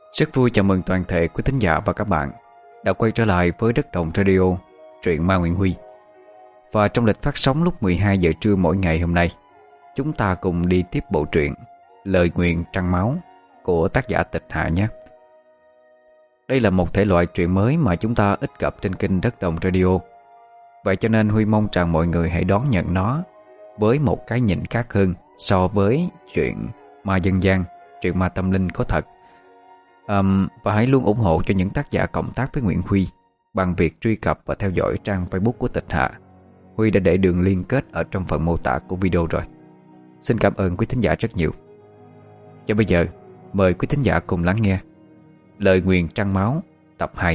Rất vui chào mừng toàn thể quý thính giả và các bạn đã quay trở lại với Đất Đồng Radio, truyện Ma Nguyễn Huy. Và trong lịch phát sóng lúc 12 giờ trưa mỗi ngày hôm nay, chúng ta cùng đi tiếp bộ truyện Lời Nguyền Trăng Máu của tác giả Tịch Hạ nhé. Đây là một thể loại truyện mới mà chúng ta ít gặp trên kênh Đất Đồng Radio. Vậy cho nên Huy mong rằng mọi người hãy đón nhận nó với một cái nhìn khác hơn so với chuyện ma dân gian, chuyện ma tâm linh có thật. Và hãy luôn ủng hộ cho những tác giả cộng tác với Nguyễn Huy bằng việc truy cập và theo dõi trang Facebook của Tịch Hạ. Huy đã để đường liên kết ở trong phần mô tả của video rồi. Xin cảm ơn quý thính giả rất nhiều. Và bây giờ, mời quý thính giả cùng lắng nghe Lời Nguyền Trăng Máu tập 2.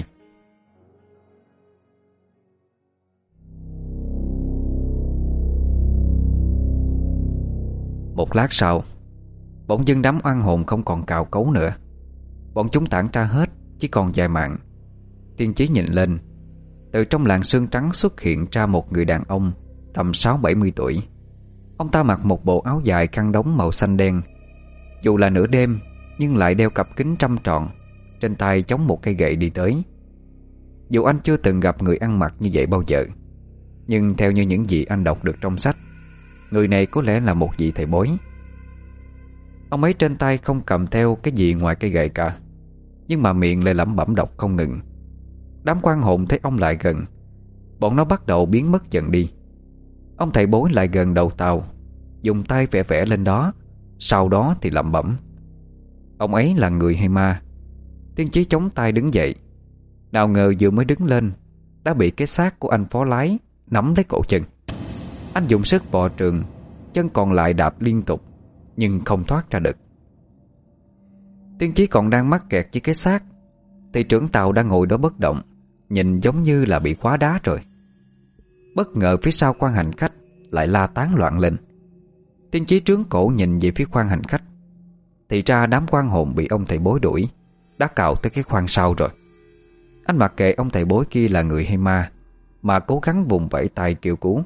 Một lát sau, bỗng dưng đám oan hồn không còn cào cấu nữa. Bọn chúng tản ra hết, chỉ còn vài mạng. Tiên Chí nhìn lên. Từ trong làn sương trắng xuất hiện ra một người đàn ông tầm 60-70 tuổi. Ông ta mặc một bộ áo dài khăn đóng màu xanh đen. Dù là nửa đêm nhưng lại đeo cặp kính trăm tròn, trên tay chống một cây gậy đi tới. Dù anh chưa từng gặp người ăn mặc như vậy bao giờ, nhưng theo như những gì anh đọc được trong sách, người này có lẽ là một vị thầy bói. Ông ấy trên tay không cầm theo cái gì ngoài cây gậy cả, nhưng mà miệng lại lẩm bẩm đọc không ngừng. Đám quan hồn thấy ông lại gần, bọn nó bắt đầu biến mất dần đi. Ông thầy bói lại gần đầu tàu, dùng tay vẽ vẽ lên đó, sau đó thì lẩm bẩm. Ông ấy là người hay ma? Tiên Chí chống tay đứng dậy. Nào ngờ vừa mới đứng lên đã bị cái xác của anh phó lái nắm lấy cổ chân. Anh dùng sức bò trường, chân còn lại đạp liên tục nhưng không thoát ra được. Tiên Chí còn đang mắc kẹt với cái xác thì trưởng tàu đang ngồi đó bất động, nhìn giống như là bị khóa đá rồi. Bất ngờ phía sau khoang hành khách lại la tán loạn lên. Tiên Chí trướng cổ nhìn về phía khoang hành khách, thì ra đám quan hồn bị ông thầy bói đuổi đã cào tới cái khoang sau rồi. Anh mặc kệ ông thầy bói kia là người hay ma, mà cố gắng vùng vẫy tay kêu cứu.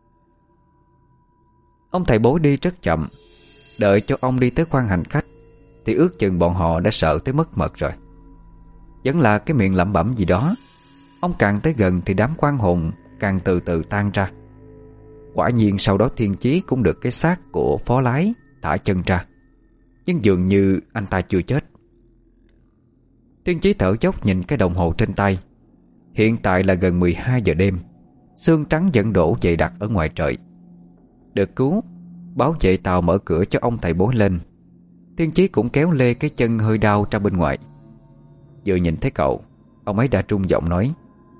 Ông thầy bói đi rất chậm. Đợi cho ông đi tới khoang hành khách thì ước chừng bọn họ đã sợ tới mất mật rồi. Vẫn là cái miệng lẩm bẩm gì đó. Ông càng tới gần thì đám quan hồn càng từ từ tan ra. Quả nhiên sau đó Thiên Chí cũng được cái xác của phó lái thả chân ra, nhưng dường như anh ta chưa chết. Thiên Chí thở dốc nhìn cái đồng hồ trên tay. Hiện tại là gần 12 giờ đêm. Sương trắng vẫn đổ dày đặc ở ngoài trời. Được cứu, bảo vệ tàu mở cửa cho ông thầy bói lên. Thiên Chí cũng kéo lê cái chân hơi đau ra bên ngoài. Vừa nhìn thấy cậu, ông ấy đã trung giọng nói.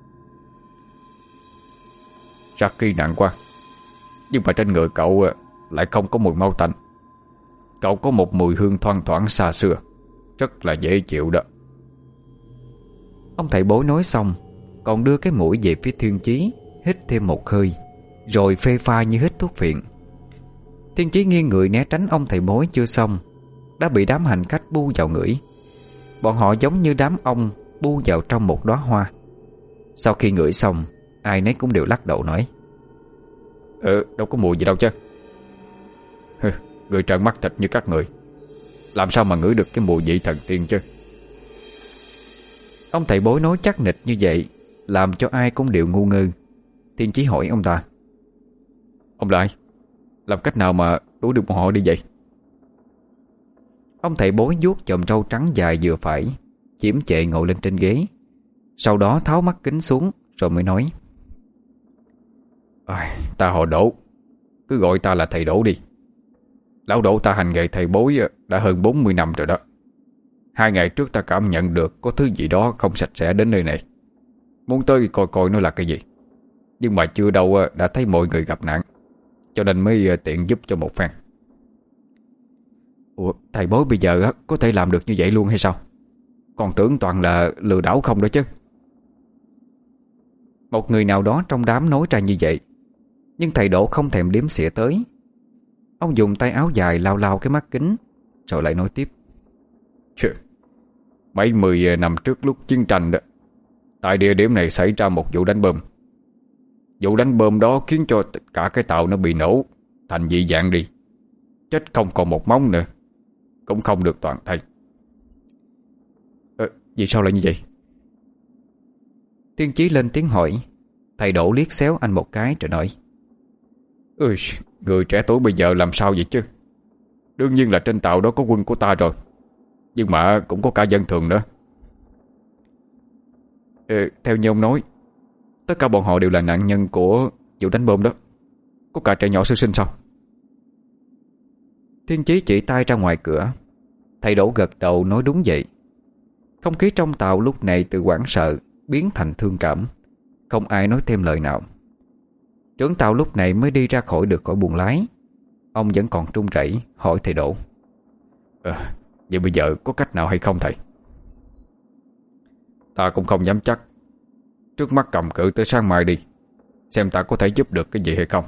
Jackie nặng quá, nhưng mà trên người cậu lại không có mùi máu tanh. Cậu có một mùi hương thoang thoảng xa xưa, rất là dễ chịu đó. Ông thầy bói nói xong còn đưa cái mũi về phía Thiên Chí, hít thêm một hơi, rồi phê pha như hít thuốc phiện. Thiên Chí nghiêng người né tránh ông thầy bói chưa xong đã bị đám hành khách bu vào ngửi. Bọn họ giống như đám ong bu vào trong một đóa hoa. Sau khi ngửi xong, ai nấy cũng đều lắc đầu nói. Đâu có mùi gì đâu chứ. Người trợn mắt thịt như các người, làm sao mà ngửi được cái mùi vị thần tiên chứ. Ông thầy bói nói chắc nịch như vậy làm cho ai cũng đều ngu ngơ. Thiên Chí hỏi ông ta. Ông là ai? Làm cách nào mà đuổi được bọn họ đi vậy? Ông thầy bói vuốt chòm râu trắng dài vừa phải, chiếm chệ ngồi lên trên ghế. Sau đó tháo mắt kính xuống rồi mới nói. Ta họ Đỗ, cứ gọi ta là thầy Đỗ đi. Lão Đỗ ta hành nghề thầy bói đã hơn 40 năm rồi đó. 2 ngày trước ta cảm nhận được có thứ gì đó không sạch sẽ đến nơi này, muốn tới coi coi nó là cái gì. Nhưng mà chưa đâu đã thấy mọi người gặp nạn, cho nên mới tiện giúp cho một phen. Ủa, thầy bói bây giờ có thể làm được như vậy luôn hay sao? Còn tưởng toàn là lừa đảo không đó chứ. Một người nào đó trong đám nói ra như vậy, nhưng thầy Đỗ không thèm đếm xỉa tới. Ông dùng tay áo dài lau lau cái mắt kính, rồi lại nói tiếp. Mấy 10 năm trước lúc chiến tranh đó, tại địa điểm này xảy ra một vụ đánh bom. Vụ đánh bom đó khiến cho tất cả cái tàu nó bị nổ thành dị dạng đi, chết không còn một móng nữa, cũng không được toàn thây. Vì sao lại như vậy? Tiên Chí lên tiếng hỏi. Thầy Đỗ liếc xéo anh một cái rồi nói: Ui, người trẻ tuổi bây giờ làm sao vậy chứ? Đương nhiên là trên tàu đó có quân của ta rồi, nhưng mà cũng có cả dân thường nữa. Theo như ông nói, tất cả bọn họ đều là nạn nhân của vụ đánh bom đó. Có cả trẻ nhỏ sơ sinh sao? Thiên Chí chỉ tay ra ngoài cửa. Thầy Đỗ gật đầu nói đúng vậy. Không khí trong tàu lúc này từ hoảng sợ biến thành thương cảm. Không ai nói thêm lời nào. Trưởng tàu lúc này mới đi ra được khỏi buồng lái. Ông vẫn còn run rẩy hỏi thầy Đỗ: Vậy bây giờ có cách nào hay không thầy? Ta cũng không dám chắc. Trước mắt cầm cự tới sáng mai đi, xem ta có thể giúp được cái gì hay không.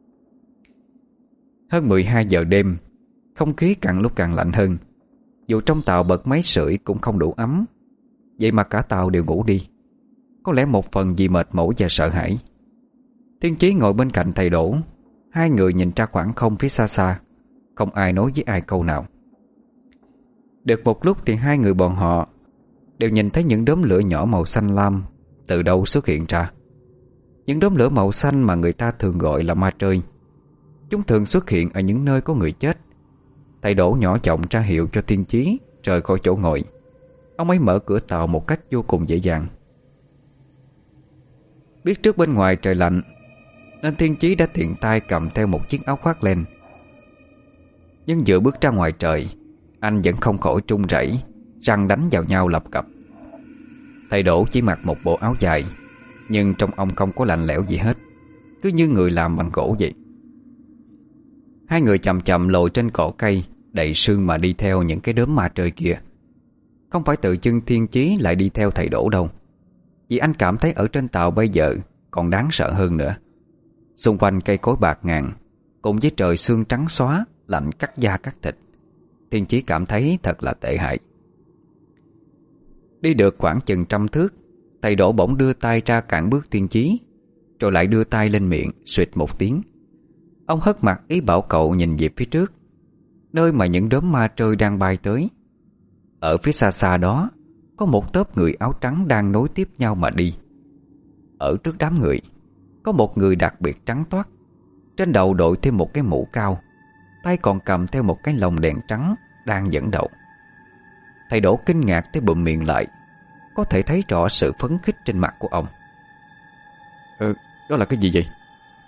Hơn 12 giờ đêm, không khí càng lúc càng lạnh hơn. Dù trong tàu bật máy sưởi cũng không đủ ấm. Vậy mà cả tàu đều ngủ đi. Có lẽ một phần vì mệt mỏi và sợ hãi. Thiên Chí ngồi bên cạnh thầy Đỗ. Hai người nhìn ra khoảng không phía xa xa. Không ai nói với ai câu nào. Được một lúc thì hai người bọn họ đều nhìn thấy những đốm lửa nhỏ màu xanh lam từ đâu xuất hiện ra. Những đốm lửa màu xanh mà người ta thường gọi là ma trơi. Chúng thường xuất hiện ở những nơi có người chết. Thầy Đỗ nhỏ giọng ra hiệu cho Thiên Chí rời khỏi chỗ ngồi. Ông ấy mở cửa tàu một cách vô cùng dễ dàng. Biết trước bên ngoài trời lạnh nên Thiên Chí đã tiện tay cầm theo một chiếc áo khoác lên. Nhưng vừa bước ra ngoài trời, anh vẫn không khỏi run rẩy, răng đánh vào nhau lập cập. Thầy Đỗ chỉ mặc một bộ áo dài, nhưng trong ông không có lạnh lẽo gì hết, cứ như người làm bằng gỗ vậy. Hai người chậm chậm lội trên cỏ cây đầy sương mà đi theo những cái đốm ma trời kia. Không phải tự dưng Thiên Chí lại đi theo thầy Đỗ đâu, vì anh cảm thấy ở trên tàu bây giờ còn đáng sợ hơn nữa. Xung quanh cây cối bạt ngàn, cùng với trời sương trắng xóa, lạnh cắt da cắt thịt. Thiên Chí cảm thấy thật là tệ hại. Đi được khoảng chừng 100 thước, thầy Đỗ bỗng đưa tay ra cản bước Thiên Chí, rồi lại đưa tay lên miệng, suýt một tiếng. Ông hất mặt ý bảo cậu nhìn về phía trước, nơi mà những đốm ma trơi đang bay tới. Ở phía xa xa đó có một tốp người áo trắng đang nối tiếp nhau mà đi. Ở trước đám người có một người đặc biệt trắng toát, trên đầu đội thêm một cái mũ cao, tay còn cầm theo một cái lồng đèn trắng đang dẫn đầu. Thầy Đỗ kinh ngạc tới bụm miệng lại, có thể thấy rõ sự phấn khích trên mặt của ông. Đó là cái gì vậy?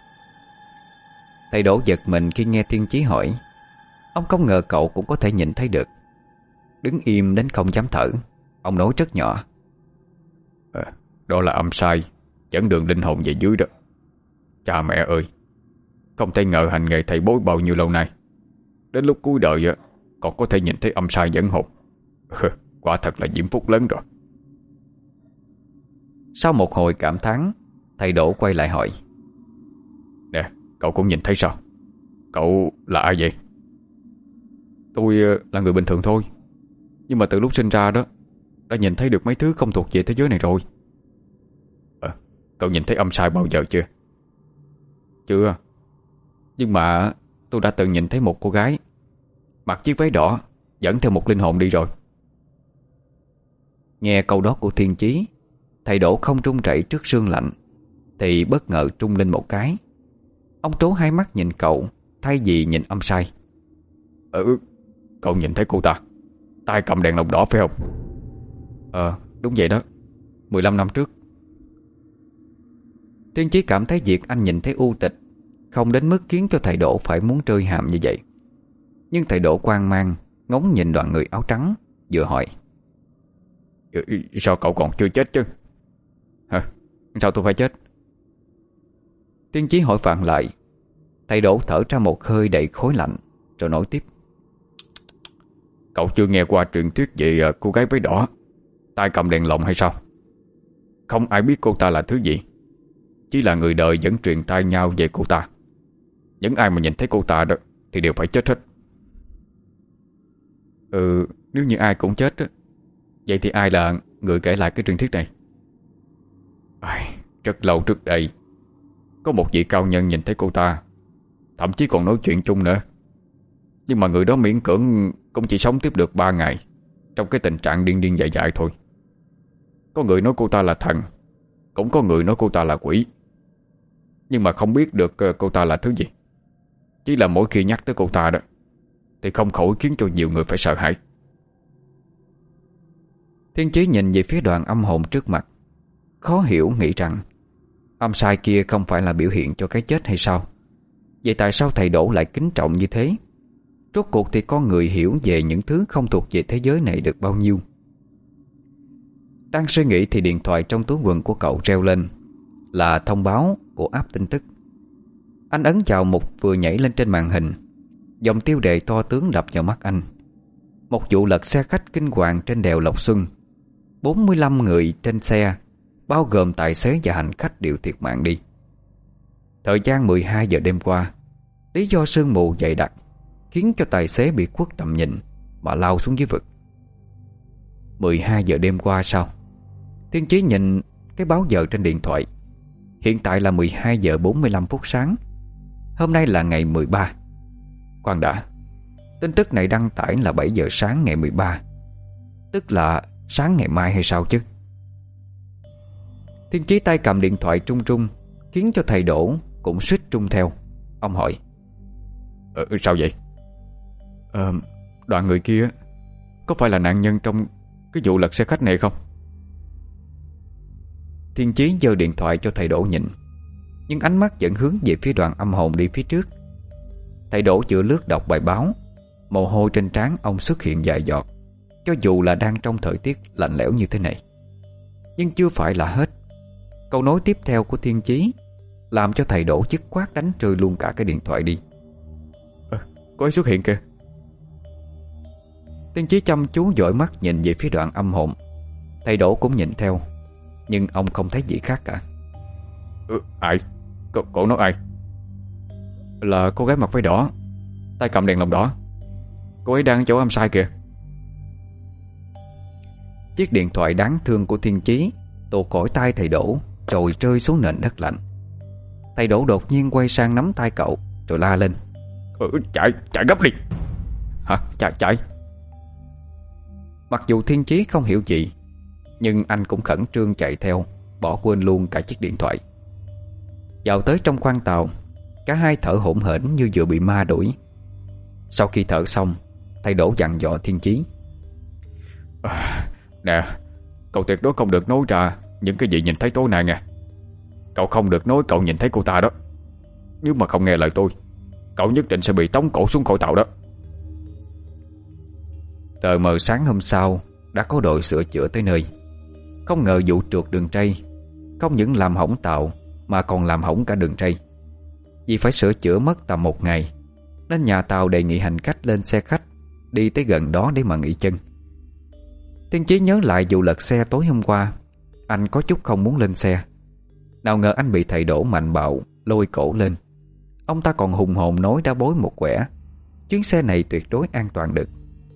Thầy Đỗ giật mình khi nghe Thiên Chí hỏi. Ông không ngờ cậu cũng có thể nhìn thấy được. Đứng im đến không dám thở, ông nói rất nhỏ: Đó là âm sai dẫn đường linh hồn về dưới đó. Cha mẹ ơi, không thể ngờ hành nghề thầy bói bao nhiêu lâu nay, đến lúc cuối đời còn có thể nhìn thấy âm sai dẫn hồn. Quả thật là diễm phúc lớn rồi. Sau một hồi cảm thán, thầy Đỗ quay lại hỏi: Nè, cậu cũng nhìn thấy sao? Cậu là ai vậy? Tôi là người bình thường thôi, nhưng mà từ lúc sinh ra đó đã nhìn thấy được mấy thứ không thuộc về thế giới này rồi. Cậu nhìn thấy âm sai bao giờ chưa? Chưa. Nhưng mà tôi đã từng nhìn thấy một cô gái mặc chiếc váy đỏ dẫn theo một linh hồn đi rồi. Nghe câu đó của Thiên Chí, thầy Đỗ không run rẩy trước sương lạnh thì bất ngờ trung lên một cái. Ông trố hai mắt nhìn cậu thay vì nhìn âm sai. Cậu nhìn thấy cô ta tay cầm đèn lồng đỏ phải không? Đúng vậy đó, 15 năm trước. Thiên Chí cảm thấy việc anh nhìn thấy u tịch không đến mức khiến cho thầy Đỗ phải muốn trơi hàm như vậy. Nhưng thầy Đỗ hoang mang ngóng nhìn đoàn người áo trắng, vừa hỏi: Sao cậu còn chưa chết chứ? Hả? Sao tôi phải chết? Thiên Chí hỏi vặn lại. Thầy Đỗ thở ra một hơi đầy khối lạnh, rồi nói tiếp: Cậu chưa nghe qua truyền thuyết về cô gái váy đỏ tay cầm đèn lồng hay sao? Không ai biết cô ta là thứ gì, chỉ là người đời vẫn truyền tai nhau về cô ta. Những ai mà nhìn thấy cô ta đó thì đều phải chết hết. Nếu như ai cũng chết vậy thì ai là người kể lại cái truyền thuyết này? Rất lâu trước đây, có một vị cao nhân nhìn thấy cô ta, thậm chí còn nói chuyện chung nữa. Nhưng mà người đó miễn cưỡng cũng chỉ sống tiếp được 3 ngày trong cái tình trạng điên điên dại dại thôi. Có người nói cô ta là thần, cũng có người nói cô ta là quỷ. Nhưng mà không biết được cô ta là thứ gì. Chỉ là mỗi khi nhắc tới cô ta đó thì không khỏi khiến cho nhiều người phải sợ hãi. Thiên Chí nhìn về phía đoàn âm hồn trước mặt, khó hiểu nghĩ rằng âm sai kia không phải là biểu hiện cho cái chết hay sao? Vậy tại sao thầy Đỗ lại kính trọng như thế? Rốt cuộc thì con người hiểu về những thứ không thuộc về thế giới này được bao nhiêu? Đang suy nghĩ thì điện thoại trong túi quần của cậu reo lên, là thông báo của app tin tức. Anh ấn vào mục vừa nhảy lên trên màn hình. Dòng tiêu đề to tướng đập vào mắt anh. Một vụ lật xe khách kinh hoàng trên đèo Lộc Xuân. 45 người trên xe, bao gồm tài xế và hành khách đều thiệt mạng đi. Thời gian 12 giờ đêm qua. Lý do sương mù dày đặc khiến cho tài xế bị khuất tầm nhìn mà lao xuống dưới vực. 12 giờ đêm qua sao? Thiên Chí nhìn cái báo giờ trên điện thoại. Hiện tại là 12 giờ 45 phút sáng. Hôm nay là ngày 13. Khoan đã, tin tức này đăng tải là 7 giờ sáng ngày 13, tức là sáng ngày mai hay sao chứ? Thiên Chí tay cầm điện thoại trung trung, khiến cho thầy Đỗ cũng suýt trung theo. Ông hỏi: Sao vậy? Đoàn người kia có phải là nạn nhân trong cái vụ lật xe khách này không? Thiên Chí giơ điện thoại cho thầy Đỗ nhìn, nhưng ánh mắt vẫn hướng về phía đoàn âm hồn đi phía trước. Thầy Đỗ vừa lướt đọc bài báo, mồ hôi trên trán ông xuất hiện vài giọt. Cho dù là đang trong thời tiết lạnh lẽo như thế này. Nhưng chưa phải là hết. Câu nói tiếp theo của Thiên Chí làm cho thầy Đỗ dứt khoát đánh rơi luôn cả cái điện thoại đi. Có ai xuất hiện kìa. Thiên Chí chăm chú dõi mắt nhìn về phía đoàn âm hồn. Thầy Đỗ cũng nhìn theo, nhưng ông không thấy gì khác cả. Ai? Cậu nói ai? Là cô gái mặc váy đỏ, tay cầm đèn lồng đỏ. Cô ấy đang ở chỗ âm sai kìa. Chiếc điện thoại đáng thương của Thiên Chí tuột khỏi tay thầy Đỗ, rồi rơi xuống nền đất lạnh. Thầy Đỗ đột nhiên quay sang nắm tay cậu, rồi la lên: Chạy gấp đi. Hả? Chạy. Mặc dù Thiên Chí không hiểu gì, nhưng anh cũng khẩn trương chạy theo, bỏ quên luôn cả chiếc điện thoại. Vào tới trong khoang tàu, cả hai thở hổn hển như vừa bị ma đuổi. Sau khi thở xong, thầy Đỗ dặn dò Thiên Chí: Nè, cậu tuyệt đối không được nói ra những cái gì nhìn thấy tối nay nha. Cậu không được nói cậu nhìn thấy cô ta đó. Nếu mà không nghe lời tôi, cậu nhất định sẽ bị tống cổ xuống khỏi tàu đó. Tờ mờ sáng hôm sau đã có đội sửa chữa tới nơi. Không ngờ vụ trượt đường ray không những làm hỏng tàu mà còn làm hỏng cả đường ray. Vì phải sửa chữa mất tầm 1 ngày, nên nhà tàu đề nghị hành khách lên xe khách đi tới gần đó để mà nghỉ chân. Thiên Chí nhớ lại vụ lật xe tối hôm qua. Anh có chút không muốn lên xe. Nào ngờ anh bị thầy Đỗ mạnh bạo lôi cổ lên. Ông ta còn hùng hồn nói đã bối một quẻ chuyến xe này tuyệt đối an toàn được.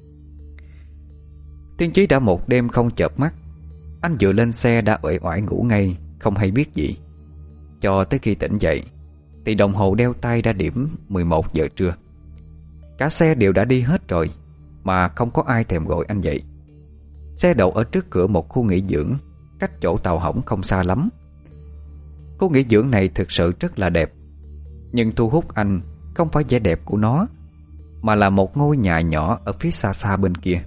Thiên Chí đã một đêm không chợp mắt. Anh vừa lên xe đã uể oải ngủ ngay, không hay biết gì. Cho tới khi tỉnh dậy thì đồng hồ đeo tay đã điểm 11 giờ trưa. Cả xe đều đã đi hết rồi, mà không có ai thèm gọi anh dậy. Xe đậu ở trước cửa một khu nghỉ dưỡng, cách chỗ tàu hỏng không xa lắm. Khu nghỉ dưỡng này thực sự rất là đẹp, nhưng thu hút anh không phải vẻ đẹp của nó, mà là một ngôi nhà nhỏ ở phía xa xa bên kia.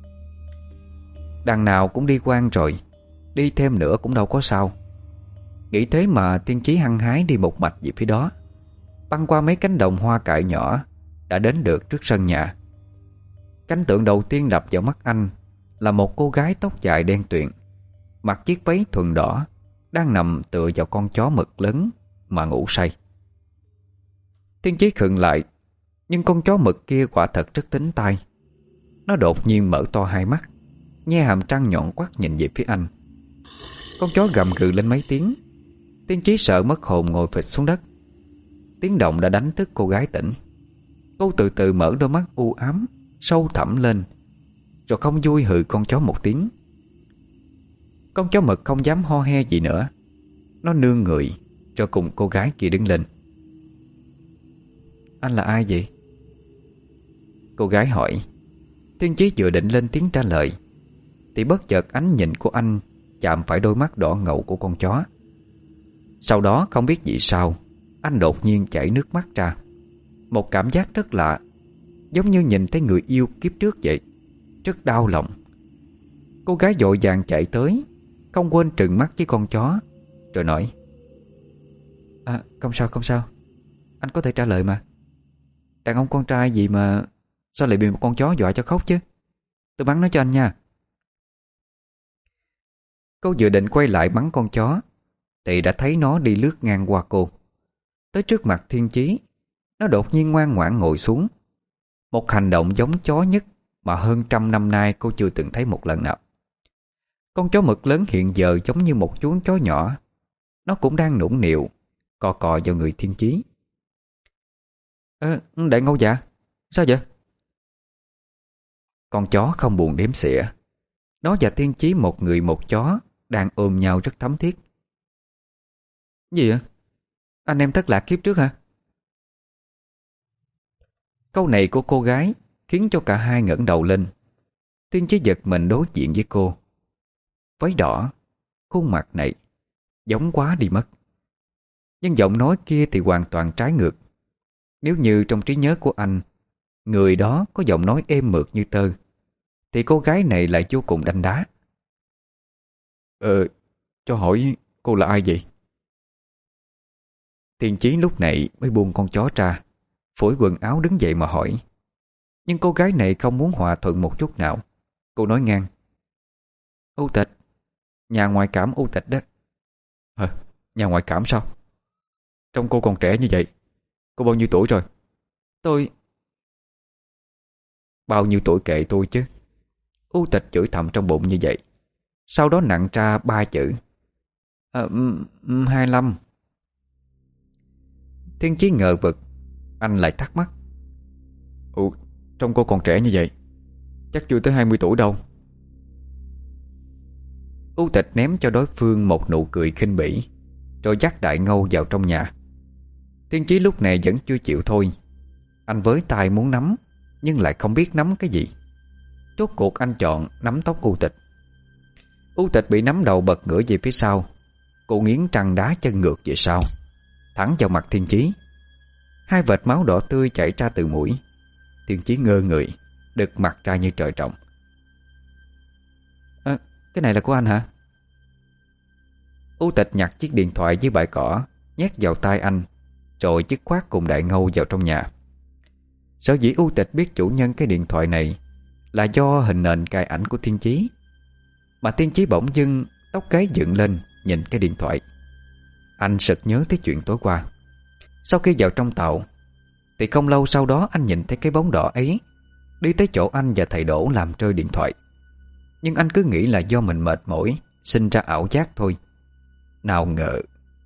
Đằng nào cũng đi quan rồi, đi thêm nữa cũng đâu có sao. Nghĩ thế mà Thiên Chí hăng hái đi một mạch về phía đó. Băng qua mấy cánh đồng hoa cải nhỏ, đã đến được trước sân nhà. Cảnh tượng đầu tiên đập vào mắt anh là một cô gái tóc dài đen tuyền, mặc chiếc váy thuần đỏ, đang nằm tựa vào con chó mực lớn mà ngủ say. Thiên Chí khựng lại, nhưng con chó mực kia quả thật rất tính tai. Nó đột nhiên mở to hai mắt, nhe hàm răng nhọn quắt nhìn về phía anh. Con chó gầm gừ lên mấy tiếng. Thiên Chí sợ mất hồn ngồi phịch xuống đất. Tiếng động đã đánh thức cô gái tỉnh. Cô từ từ mở đôi mắt u ám sâu thẳm lên, rồi không vui hừ con chó một tiếng. Con chó mực không dám ho he gì nữa. Nó nương người cho cùng cô gái kia đứng lên. Anh là ai vậy? Cô gái hỏi. Thiên Chí vừa định lên tiếng trả lời thì bất chợt ánh nhìn của anh chạm phải đôi mắt đỏ ngầu của con chó. Sau đó không biết vì sao anh đột nhiên chảy nước mắt ra. Một cảm giác rất lạ, giống như nhìn thấy người yêu kiếp trước vậy. Rất đau lòng. Cô gái vội vàng chạy tới, không quên trừng mắt với con chó, rồi nói: Không sao không sao, anh có thể trả lời mà. Đàn ông con trai gì mà sao lại bị một con chó dọa cho khóc chứ? Tôi bắn nó cho anh nha. Cô vừa định quay lại mắng con chó thì đã thấy nó đi lướt ngang qua cô, tới trước mặt Thiên Chí. Nó đột nhiên ngoan ngoãn ngồi xuống. Một hành động giống chó nhất mà hơn 100 năm nay cô chưa từng thấy một lần nào. Con chó mực lớn hiện giờ giống như một chú chó nhỏ. Nó cũng đang nũng nịu cò cò vào người Thiên Chí. Đại Ngâu dạ, sao vậy? Con chó không buồn đếm xỉa. Nó và Thiên Chí một người một chó đang ôm nhau rất thấm thiết. Gì ạ? Anh em thất lạc kiếp trước hả? Câu này của cô gái khiến cho cả hai ngẩng đầu lên. Thiên Chí giật mình đối diện với cô. Váy đỏ, khuôn mặt này giống quá đi mất. Nhưng giọng nói kia thì hoàn toàn trái ngược. Nếu như trong trí nhớ của anh, người đó có giọng nói êm mượt như tơ, thì cô gái này lại vô cùng đanh đá. Cho hỏi cô là ai vậy? Thiên Chí lúc này mới buông con chó ra, phủi quần áo đứng dậy mà hỏi. Nhưng cô gái này không muốn hòa thuận một chút nào. Cô nói ngang: U Tịch, nhà ngoại cảm U Tịch đó. Nhà ngoại cảm sao? Trông cô còn trẻ như vậy. Cô bao nhiêu tuổi rồi? Tôi... Bao nhiêu tuổi kệ tôi chứ. U Tịch chửi thầm trong bụng như vậy. Sau đó nặn ra 3 chữ: 25. Thiên Chí ngờ vực. Anh lại thắc mắc: Trông cô còn trẻ như vậy, chắc chưa tới 20 tuổi đâu. U Tịch ném cho đối phương một nụ cười khinh bỉ, rồi dắt Đại Ngâu vào trong nhà. Thiên Chí lúc này vẫn chưa chịu thôi. Anh với tay muốn nắm, nhưng lại không biết nắm cái gì. Rốt cuộc anh chọn nắm tóc U Tịch. U Tịch bị nắm đầu bật ngửa về phía sau. Cô nghiến răng đá chân ngược về sau, thẳng vào mặt Thiên Chí. 2 vệt máu đỏ tươi chảy ra từ mũi. Thiên Chí ngơ người, đực mặt ra như trời trồng. Cái này là của anh hả? U Tịch nhặt chiếc điện thoại với bãi cỏ, nhét vào tay anh, rồi dứt khoát cùng Đại Ngâu vào trong nhà. Sở dĩ U Tịch biết chủ nhân cái điện thoại này là do hình nền cài ảnh của Thiên Chí. Mà Thiên Chí bỗng dưng tóc gáy dựng lên nhìn cái điện thoại. Anh sực nhớ tới chuyện tối qua. Sau khi vào trong tàu thì không lâu sau đó anh nhìn thấy cái bóng đỏ ấy đi tới chỗ anh và thầy Đỗ làm rơi điện thoại. Nhưng anh cứ nghĩ là do mình mệt mỏi sinh ra ảo giác thôi. Nào ngờ.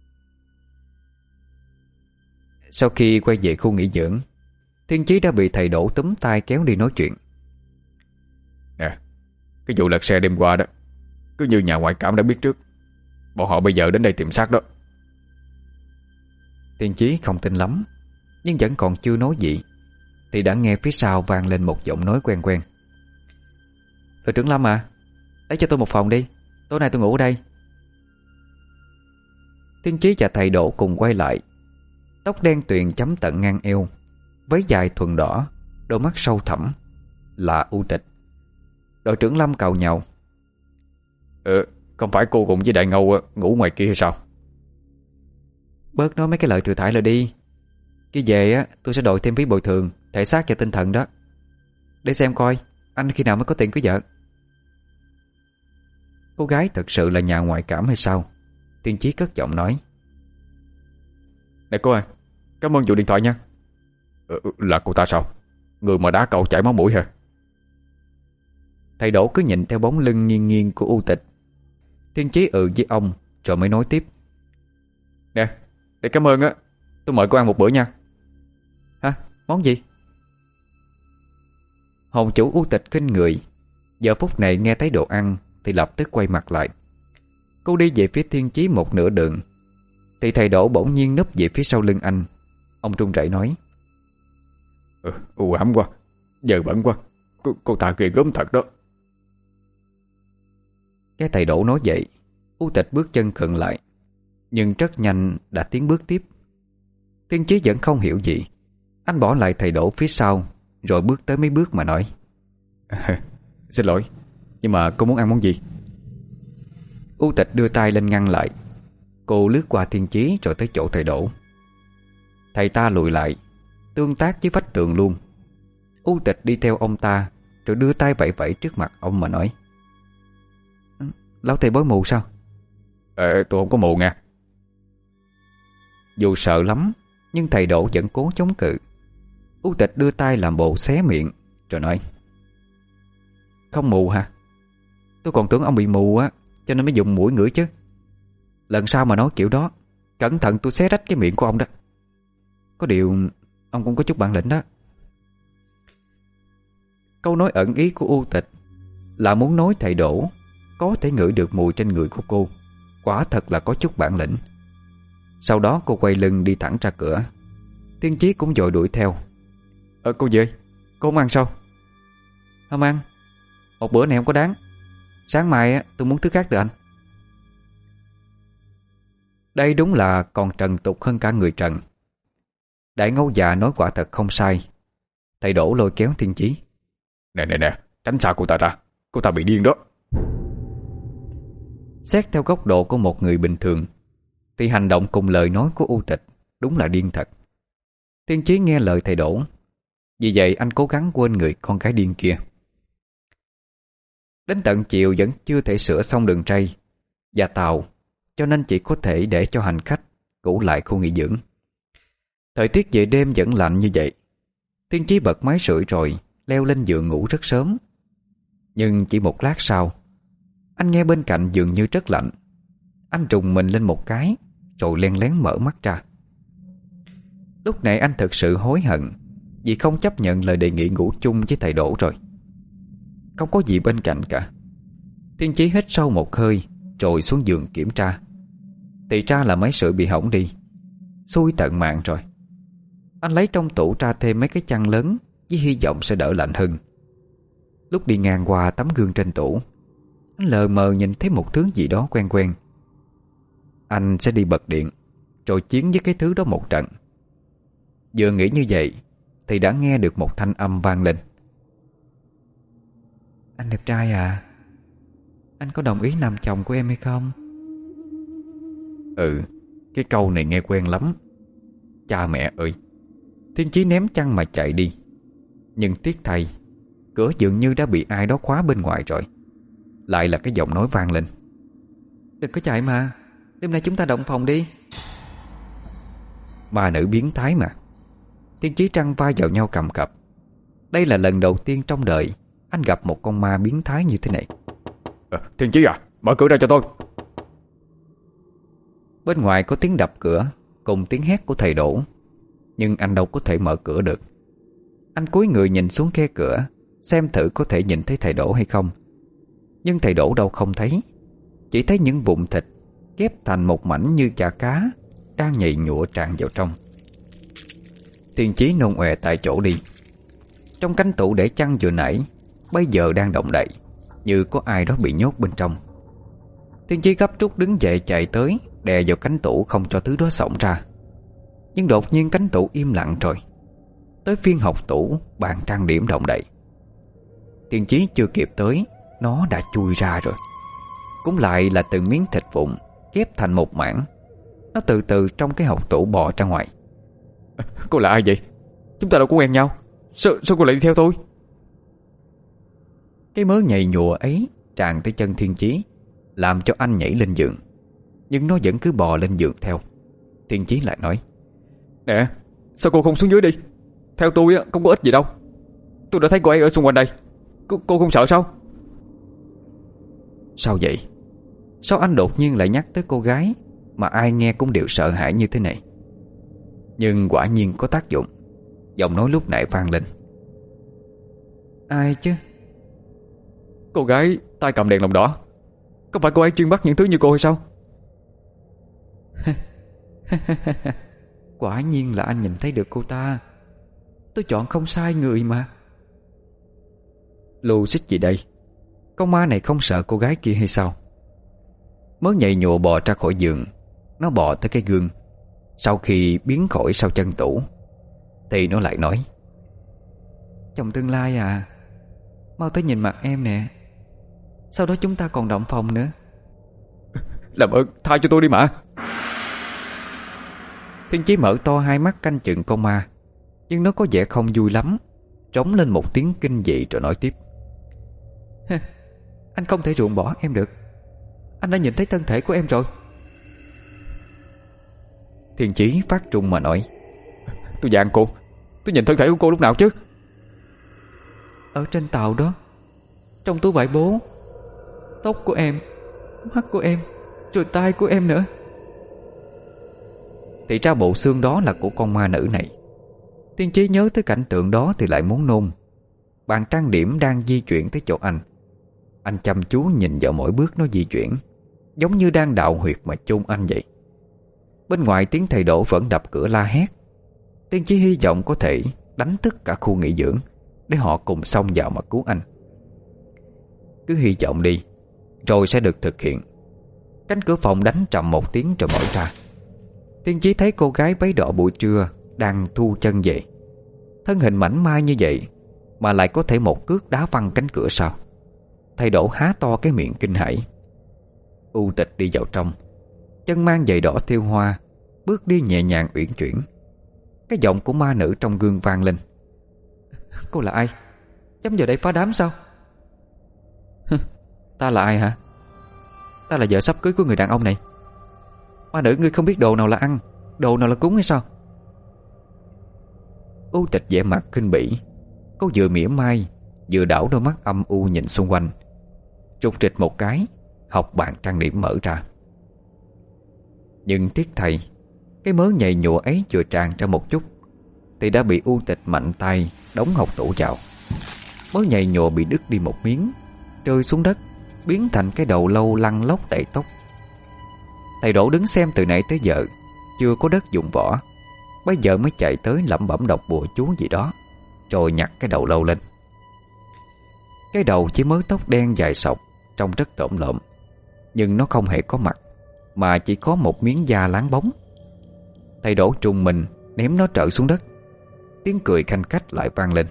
Sau khi quay về khu nghỉ dưỡng, Thiên Chí đã bị thầy Đỗ túm tay kéo đi nói chuyện. Nè, cái vụ lật xe đêm qua đó, cứ như nhà ngoại cảm đã biết trước. Bọn họ bây giờ đến đây tìm xác đó. Thiên Chí không tin lắm, nhưng vẫn còn chưa nói gì thì đã nghe phía sau vang lên một giọng nói quen quen. Đội trưởng Lâm à, lấy cho tôi một phòng đi, tối nay tôi ngủ ở đây. Thiên Chí và thầy Đỗ cùng quay lại. Tóc đen tuyền chấm tận ngang eo, váy dài thuần đỏ, đôi mắt sâu thẳm, là U Tịch. Đội trưởng Lâm càu nhàu: Không phải cô cùng với Đại Ngâu ngủ ngoài kia hay sao? Bớt nói mấy cái lời thừa thãi lại đi. Khi về á, tôi sẽ đội thêm phí bồi thường thể xác và tinh thần đó. Để xem coi anh khi nào mới có tiền cưới vợ. Cô gái thật sự là nhà ngoại cảm hay sao? Thiên Chí cất giọng nói. Nè cô ơi, cảm ơn vụ điện thoại nha. Là cô ta sao? Người mà đá cậu chảy máu mũi hả? Thầy Đỗ cứ nhìn theo bóng lưng nghiêng nghiêng của U Tịch. Thiên Chí với ông rồi mới nói tiếp. Nè, để cảm ơn á, tôi mời cô ăn một bữa nha. Hả? Món gì? Hồn chủ U Tịch kinh người. Giờ phút này nghe thấy đồ ăn thì lập tức quay mặt lại. Cô đi về phía Thiên Chí một nửa đường thì thầy Đỗ bỗng nhiên núp về phía sau lưng anh. Ông run rẩy nói. U ám quá, giờ bẩn quá. Cô ta kia gớm thật đó. Cái thầy Đỗ nói vậy U Tịch bước chân khựng lại, nhưng rất nhanh đã tiến bước tiếp. Tiên Chí vẫn không hiểu gì. Anh bỏ lại thầy Đỗ phía sau, rồi bước tới mấy bước mà nói: Xin lỗi, nhưng mà cô muốn ăn món gì? U Tịch đưa tay lên ngăn lại. Cô lướt qua Tiên Chí rồi tới chỗ thầy Đỗ. Thầy ta lùi lại, tương tác với vách tường luôn. U Tịch đi theo ông ta, rồi đưa tay vẫy vẫy trước mặt ông mà nói: Lão thầy bói mù sao? Tôi không có mù nha. Dù sợ lắm, nhưng thầy Đỗ vẫn cố chống cự. U Tịch đưa tay làm bộ xé miệng, rồi nói: Không mù hả? Tôi còn tưởng ông bị mù á, cho nên mới dùng mũi ngửi chứ. Lần sau mà nói kiểu đó, cẩn thận tôi xé rách cái miệng của ông đó. Có điều ông cũng có chút bản lĩnh đó. Câu nói ẩn ý của U Tịch là muốn nói thầy Đỗ có thể ngửi được mùi trên người của cô. Quả thật là có chút bản lĩnh. Sau đó cô quay lưng đi thẳng ra cửa. Tiên Chí cũng vội đuổi theo. Cô về, cô không ăn sao? Không ăn. Một bữa này không có đáng. Sáng mai tôi muốn thứ khác từ anh. Đây đúng là còn trần tục hơn cả người trần. Đại Ngâu già nói quả thật không sai. Thầy Đỗ lôi kéo Tiên Chí: Nè, tránh xa cô ta ra. Cô ta bị điên đó. Xét theo góc độ của một người bình thường thì hành động cùng lời nói của U Tịch đúng là điên thật. Tiên Chí nghe lời thầy Đỗ, vì vậy anh cố gắng quên người con gái điên kia. Đến tận chiều vẫn chưa thể sửa xong đường ray và tàu, cho nên chỉ có thể để cho hành khách ngủ lại khu nghỉ dưỡng. Thời tiết về đêm vẫn lạnh như vậy. Tiên Chí bật máy sưởi rồi leo lên giường ngủ rất sớm. Nhưng chỉ một lát sau, anh nghe bên cạnh dường như rất lạnh. Anh trùng mình lên một cái, rồi len lén mở mắt ra. Lúc này anh thực sự hối hận vì không chấp nhận lời đề nghị ngủ chung với thầy Đỗ rồi. Không có gì bên cạnh cả. Tiên Chí hít sâu một hơi rồi xuống giường kiểm tra. Thì ra là máy sưởi bị hỏng đi. Xui tận mạng rồi. Anh lấy trong tủ ra thêm mấy cái chăn lớn, với hy vọng sẽ đỡ lạnh hơn. Lúc đi ngang qua tấm gương trên tủ, anh lờ mờ nhìn thấy một thứ gì đó quen quen. Anh sẽ đi bật điện, rồi chiến với cái thứ đó một trận. Vừa nghĩ như vậy thì đã nghe được một thanh âm vang lên: Anh đẹp trai à, anh có đồng ý làm chồng của em hay không? Cái câu này nghe quen lắm. Cha mẹ ơi! Tiên Chí ném chăn mà chạy đi. Nhưng tiếc thay, cửa dường như đã bị ai đó khóa bên ngoài rồi. Lại là cái giọng nói vang lên: Đừng có chạy mà, đêm nay chúng ta động phòng đi. Ma nữ biến thái mà. Tiên Chí trăng vai vào nhau cầm cập. Đây là lần đầu tiên trong đời anh gặp một con ma biến thái như thế này. Tiên Chí à, mở cửa ra cho tôi. Bên ngoài có tiếng đập cửa cùng tiếng hét của thầy Đỗ, nhưng anh đâu có thể mở cửa được. Anh cúi người nhìn xuống khe cửa, xem thử có thể nhìn thấy thầy Đỗ hay không. Nhưng thầy Đỗ đâu không thấy. Chỉ thấy những vụn thịt ghép thành một mảnh như chả cá đang nhầy nhụa tràn vào trong. Tiên Chí nôn ọe tại chỗ đi. Trong cánh tủ để chăn vừa nãy bây giờ đang động đậy, như có ai đó bị nhốt bên trong. Tiên Chí gấp rút đứng dậy chạy tới, đè vào cánh tủ không cho thứ đó xổng ra. Nhưng đột nhiên cánh tủ im lặng rồi. Tới phiên học tủ, bàn trang điểm động đậy. Tiên Chí chưa kịp tới, nó đã chui ra rồi. Cũng lại là từng miếng thịt vụn ghép thành một mảng. Nó từ từ trong cái hộc tủ bò ra ngoài. Cô là ai vậy? Chúng ta đâu có quen nhau. Sao cô lại đi theo tôi? Cái mớ nhầy nhụa ấy tràn tới chân Tiên Chí, làm cho anh nhảy lên giường. Nhưng nó vẫn cứ bò lên giường theo. Tiên Chí lại nói: Nè, sao cô không xuống dưới đi? Theo tôi á, không có ích gì đâu. Tôi đã thấy cô ấy ở xung quanh đây. Cô không sợ sao? Sao vậy? Sao anh đột nhiên lại nhắc tới cô gái mà ai nghe cũng đều sợ hãi như thế này? Nhưng quả nhiên có tác dụng. Giọng nói lúc nãy vang lên: Ai chứ? Cô gái tay cầm đèn lồng đỏ. Không phải cô ấy chuyên bắt những thứ như cô hay sao? Quả nhiên là anh nhìn thấy được cô ta. Tôi chọn không sai người mà. Logic gì đây? Con ma này không sợ cô gái kia hay sao? Mớ nhầy nhụa bò ra khỏi giường. Nó bò tới cái gương. Sau khi biến khỏi sau chân tủ thì nó lại nói: "Chồng tương lai à, mau tới nhìn mặt em nè. Sau đó chúng ta còn động phòng nữa." Làm ơn tha cho tôi đi mà. Thiên Chí mở to hai mắt canh chừng con ma, nhưng nó có vẻ không vui lắm, trống lên một tiếng kinh dị rồi nói tiếp: "Anh không thể ruồng bỏ em được. Anh đã nhìn thấy thân thể của em rồi." Thiên Chí phát trung mà nói: Tôi dàn cô, tôi nhìn thân thể của cô lúc nào chứ? "Ở trên tàu đó, trong túi vải bố. Tóc của em, mắt của em, rồi tai của em nữa." Thì ra bộ xương đó là của con ma nữ này. Thiên Chí nhớ tới cảnh tượng đó thì lại muốn nôn. Bàn trang điểm đang di chuyển tới chỗ anh. Anh chăm chú nhìn vào mỗi bước nó di chuyển, giống như đang đào huyệt mà chôn anh vậy. Bên ngoài tiếng thầy Đỗ vẫn đập cửa la hét. Thiên Chí hy vọng có thể đánh thức cả khu nghỉ dưỡng để họ cùng xông vào mà cứu anh. Cứ hy vọng đi, rồi sẽ được thực hiện. Cánh cửa phòng đánh trầm một tiếng rồi mở ra. Thiên Chí thấy cô gái váy đỏ buổi trưa đang thu chân về. Thân hình mảnh mai như vậy mà lại có thể một cước đá văng cánh cửa sao? Thầy Đỗ há to cái miệng kinh hãi. U Tịch đi vào trong, chân mang giày đỏ thêu hoa, bước đi nhẹ nhàng uyển chuyển. Cái giọng của ma nữ trong gương vang lên: "Cô là ai? Dám vào đây phá đám sao?" "Ta là ai hả? Ta là vợ sắp cưới của người đàn ông này. Ma nữ, ngươi không biết đồ nào là ăn, đồ nào là cúng hay sao?" U Tịch vẻ mặt khinh bỉ. Cô vừa mỉa mai, vừa đảo đôi mắt âm u nhìn xung quanh. Trục trịch một cái, học bàn trang điểm mở ra. Nhưng tiếc thay, cái mớ nhầy nhụa ấy vừa tràn ra một chút thì đã bị U Tịch mạnh tay đóng hộc tủ vào. Mớ nhầy nhụa bị đứt đi một miếng, rơi xuống đất, biến thành cái đầu lâu lăn lóc đầy tóc. Thầy Đỗ đứng xem từ nãy tới giờ, chưa có đất dụng võ, bây giờ mới chạy tới lẩm bẩm đọc bùa chú gì đó, rồi nhặt cái đầu lâu lên. Cái đầu chỉ mớ tóc đen dài sọc, trông rất tởm lợm, nhưng nó không hề có mặt, mà chỉ có một miếng da láng bóng. Thầy Đỗ trùng mình ném nó trở xuống đất. Tiếng cười khanh khách lại vang lên: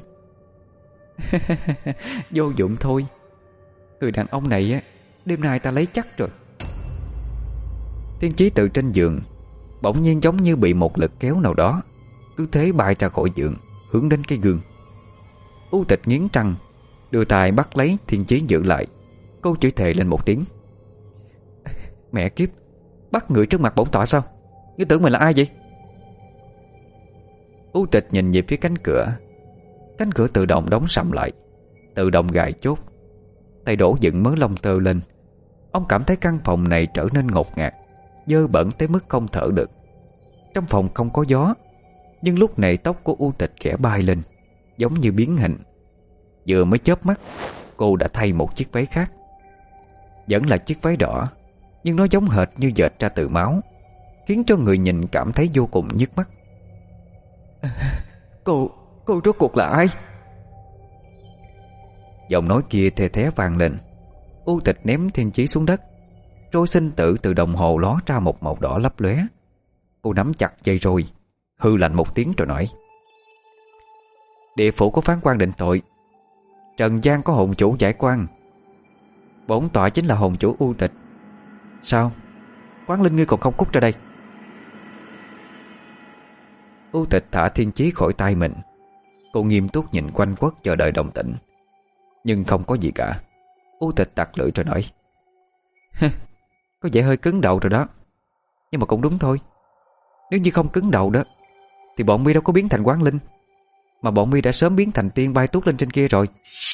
"Vô dụng thôi. Người đàn ông này á, đêm nay ta lấy chắc rồi." Thiên Chí từ trên giường bỗng nhiên giống như bị một lực kéo nào đó, cứ thế bay ra khỏi giường, hướng đến cái gương. U Tịch nghiến răng, đưa tay bắt lấy Thiên Chí giữ lại. Cô chửi thề lên một tiếng: "Mẹ kiếp, bắt người trước mặt bổn tọa sao? Ngươi tưởng mình là ai vậy?" U Tịch nhìn về phía cánh cửa. Cánh cửa tự động đóng sầm lại, tự động gài chốt. Thầy Đỗ dựng mớ lông tơ lên. Ông cảm thấy căn phòng này trở nên ngột ngạt, dơ bẩn tới mức không thở được. Trong phòng không có gió, nhưng lúc này tóc của U Tịch khẽ bay lên, giống như biến hình. Vừa mới chớp mắt, cô đã thay một chiếc váy khác. Vẫn là chiếc váy đỏ, nhưng nó giống hệt như dệt ra từ máu, khiến cho người nhìn cảm thấy vô cùng nhức mắt. Cô rốt cuộc là ai?" Giọng nói kia thê thé vang lên. U Tịch ném Thiên Chí xuống đất. Roi sinh tử từ đồng hồ ló ra một màu đỏ lấp lóe. Cô nắm chặt dây roi, hư lạnh một tiếng rồi nói: "Địa phủ có phán quan định tội, trần gian có hồn chủ giải quan. Bổn tọa chính là hồn chủ U Tịch. Sao? Quán linh ngươi còn không cút ra đây?" U Tịch thả Thiên Chí khỏi tay mình. Cô nghiêm túc nhìn quanh quất chờ đợi động tĩnh, nhưng không có gì cả. U Tịch tặc lưỡi rồi nói: "Có vẻ hơi cứng đầu rồi đó. Nhưng mà cũng đúng thôi. Nếu như không cứng đầu đó thì bọn mi đâu có biến thành quán linh, mà bọn mi đã sớm biến thành tiên bay tuốt lên trên kia rồi."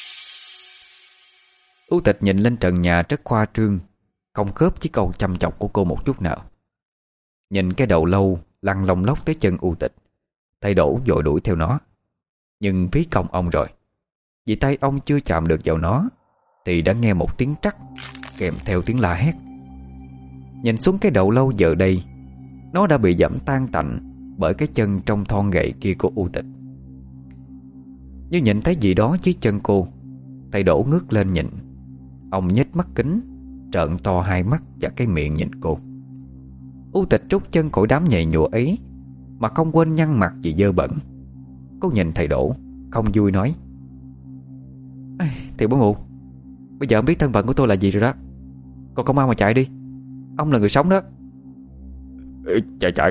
U Tịch nhìn lên trần nhà rất khoa trương, không khớp với câu chăm chọc của cô một chút nào. Nhìn cái đầu lâu lăn lông lốc tới chân U Tịch, thầy Đỗ vội đuổi theo nó. Nhưng phí công ông rồi, vì tay ông chưa chạm được vào nó thì đã nghe một tiếng trắc kèm theo tiếng la hét. Nhìn xuống cái đầu lâu giờ đây, nó đã bị giẫm tan tành bởi cái chân trong thon gậy kia của U Tịch. Như nhìn thấy gì đó dưới chân cô, thầy Đỗ ngước lên nhìn. Ông nhếch mắt kính, trợn to hai mắt và cái miệng nhìn cô. U Tịch trút chân khỏi đám nhầy nhụa ấy mà không quên nhăn mặt vì dơ bẩn. Cô nhìn thầy Đỗ không vui nói: "Thầy Bốn Mụ, bây giờ ông biết thân phận của tôi là gì rồi đó. Còn không mau mà chạy đi. Ông là người sống đó." Chạy.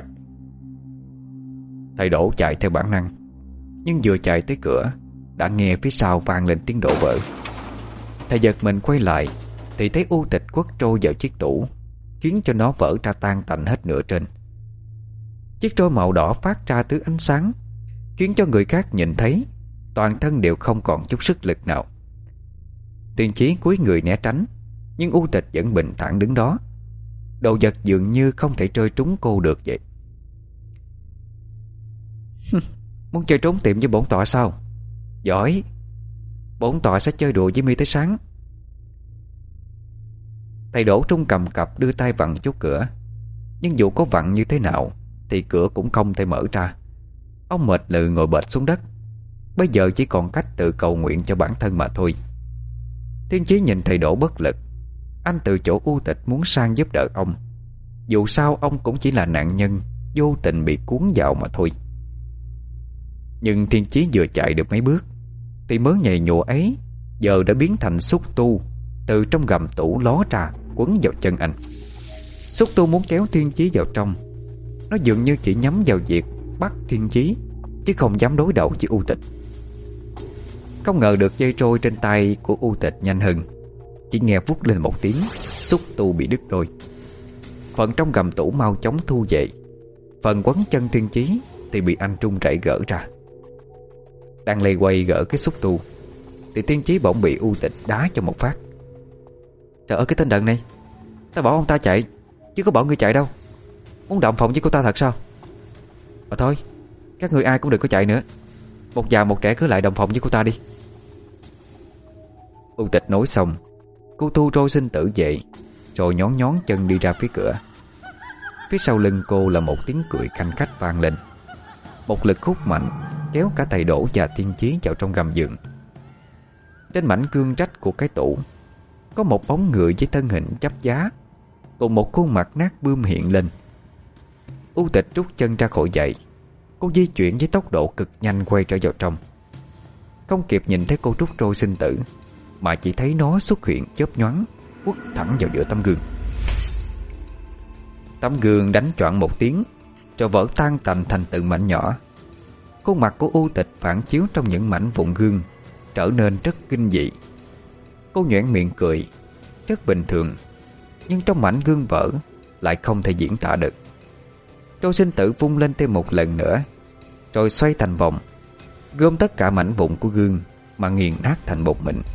Thầy Đỗ chạy theo bản năng, nhưng vừa chạy tới cửa đã nghe phía sau vang lên tiếng đổ vỡ. Thầy giật mình quay lại thì thấy U Tịch quất trôi vào chiếc tủ, khiến cho nó vỡ ra tan tành hết nửa trên. Chiếc trôi màu đỏ phát ra thứ ánh sáng, khiến cho người khác nhìn thấy toàn thân đều không còn chút sức lực nào. Tiên Chí cúi người né tránh, nhưng U Tịch vẫn bình thản đứng đó. Đồ vật dường như không thể rơi trúng cô được vậy. Muốn chơi trốn tìm với bổn tọa sao? Giỏi. Bổn tọa sẽ chơi đùa với mi tới sáng. Thầy Đỗ trung cầm cập đưa tay vặn chốt cửa, nhưng dù có vặn như thế nào thì cửa cũng không thể mở ra. Ông mệt lự ngồi bệt xuống đất. Bây giờ chỉ còn cách tự cầu nguyện cho bản thân mà thôi. Thiên Chí nhìn thầy Đỗ bất lực. Anh từ chỗ U Tịch muốn sang giúp đỡ ông. Dù sao ông cũng chỉ là nạn nhân vô tình bị cuốn vào mà thôi. Nhưng Thiên Chí vừa chạy được mấy bước thì mớ nhầy nhụa ấy giờ đã biến thành xúc tu từ trong gầm tủ ló ra quấn vào chân anh. Xúc tu muốn kéo Thiên Chí vào trong. Nó dường như chỉ nhắm vào việc bắt Thiên Chí, chứ không dám đối đầu với U Tịch. Không ngờ được dây trôi trên tay của U Tịch nhanh hơn. Chỉ nghe vút lên một tiếng, xúc tu bị đứt đôi. Phần trong gầm tủ mau chóng thu về. Phần quấn chân Thiên Chí thì bị anh run rẩy gỡ ra. Đang lây quay gỡ cái xúc tu thì Thiên Chí bỗng bị U Tịch đá cho một phát. Trời ơi, cái tên đần này! Ta bảo ông ta chạy, chứ có bảo ngươi chạy đâu. Muốn động phòng với cô ta thật sao? Mà thôi, các ngươi ai cũng đừng có chạy nữa. Một già một trẻ cứ lại đồng phòng với cô ta đi. U Tịch nói xong, cô thu trôi sinh tử dậy, rồi nhón nhón chân đi ra phía cửa. Phía sau lưng cô là một tiếng cười khanh khách vang lên. Một lực hút mạnh kéo cả thầy Đỗ và Thiên Chí vào trong gầm giường. Trên mảnh gương trách của cái tủ có một bóng người với thân hình chắp vá, cùng một khuôn mặt nát bươm hiện lên. U Tịch rút chân ra khỏi giày. Cô di chuyển với tốc độ cực nhanh quay trở vào trong. Không kịp nhìn thấy cô rút trôi sinh tử, mà chỉ thấy nó xuất hiện chớp nhoáng, quất thẳng vào giữa tấm gương. Tấm gương đánh choạng một tiếng, rồi vỡ tan tành thành từng mảnh nhỏ. Khuôn mặt của U Tịch phản chiếu trong những mảnh vụn gương trở nên rất kinh dị. Cô nhoẻn miệng cười rất bình thường, nhưng trong mảnh gương vỡ lại không thể diễn tả được. Trôi sinh tử vung lên thêm một lần nữa, rồi xoay thành vòng, gom tất cả mảnh vụn của gương mà nghiền nát thành một mịn.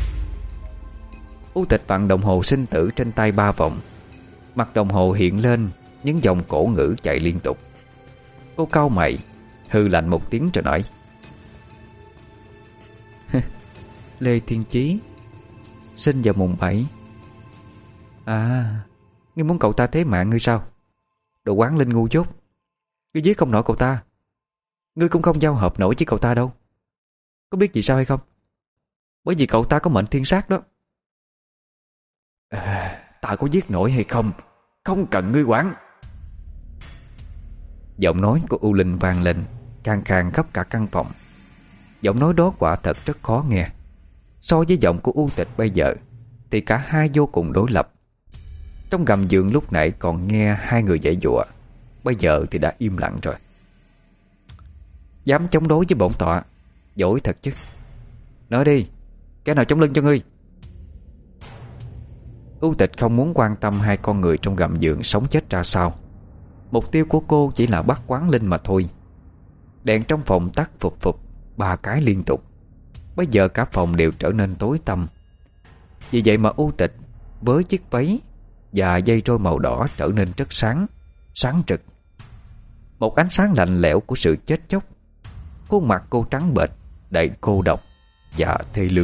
U Tịch vặn đồng hồ sinh tử trên tay 3 vòng. Mặt đồng hồ hiện lên những dòng cổ ngữ chạy liên tục. Cô cau mày, hừ lạnh một tiếng rồi nói: Lê Thiên Chí, sinh vào mùng 7. À, ngươi muốn cậu ta thế mạng ngươi sao? Đồ quán linh ngu dốt. Ngươi giết không nổi cậu ta, ngươi cũng không giao hợp nổi với cậu ta đâu. Có biết vì sao hay không? Bởi vì cậu ta có mệnh thiên sát đó. Ta có giết nổi hay không không cần ngươi quản. Giọng nói của U Linh vang lên khàn khàn khắp cả căn phòng. Giọng nói đó quả thật rất khó nghe. So với giọng của U Tịch bây giờ thì cả hai vô cùng đối lập. Trong gầm giường lúc nãy còn nghe hai người giãy giụa, bây giờ thì đã im lặng rồi. Dám chống đối với bổn tọa, giỏi thật chứ. Nói đi, cái nào chống lưng cho ngươi? U Tịch không muốn quan tâm hai con người trong gầm giường sống chết ra sao. Mục tiêu của cô chỉ là bắt quán linh mà thôi. Đèn trong phòng tắt phụp phụp 3 cái liên tục. Bây giờ cả phòng đều trở nên tối tăm. Vì vậy mà U Tịch với chiếc váy và dây trôi màu đỏ trở nên rất sáng, sáng rực. Một ánh sáng lạnh lẽo của sự chết chóc. Khuôn mặt cô trắng bệch, đầy cô độc và thê lương.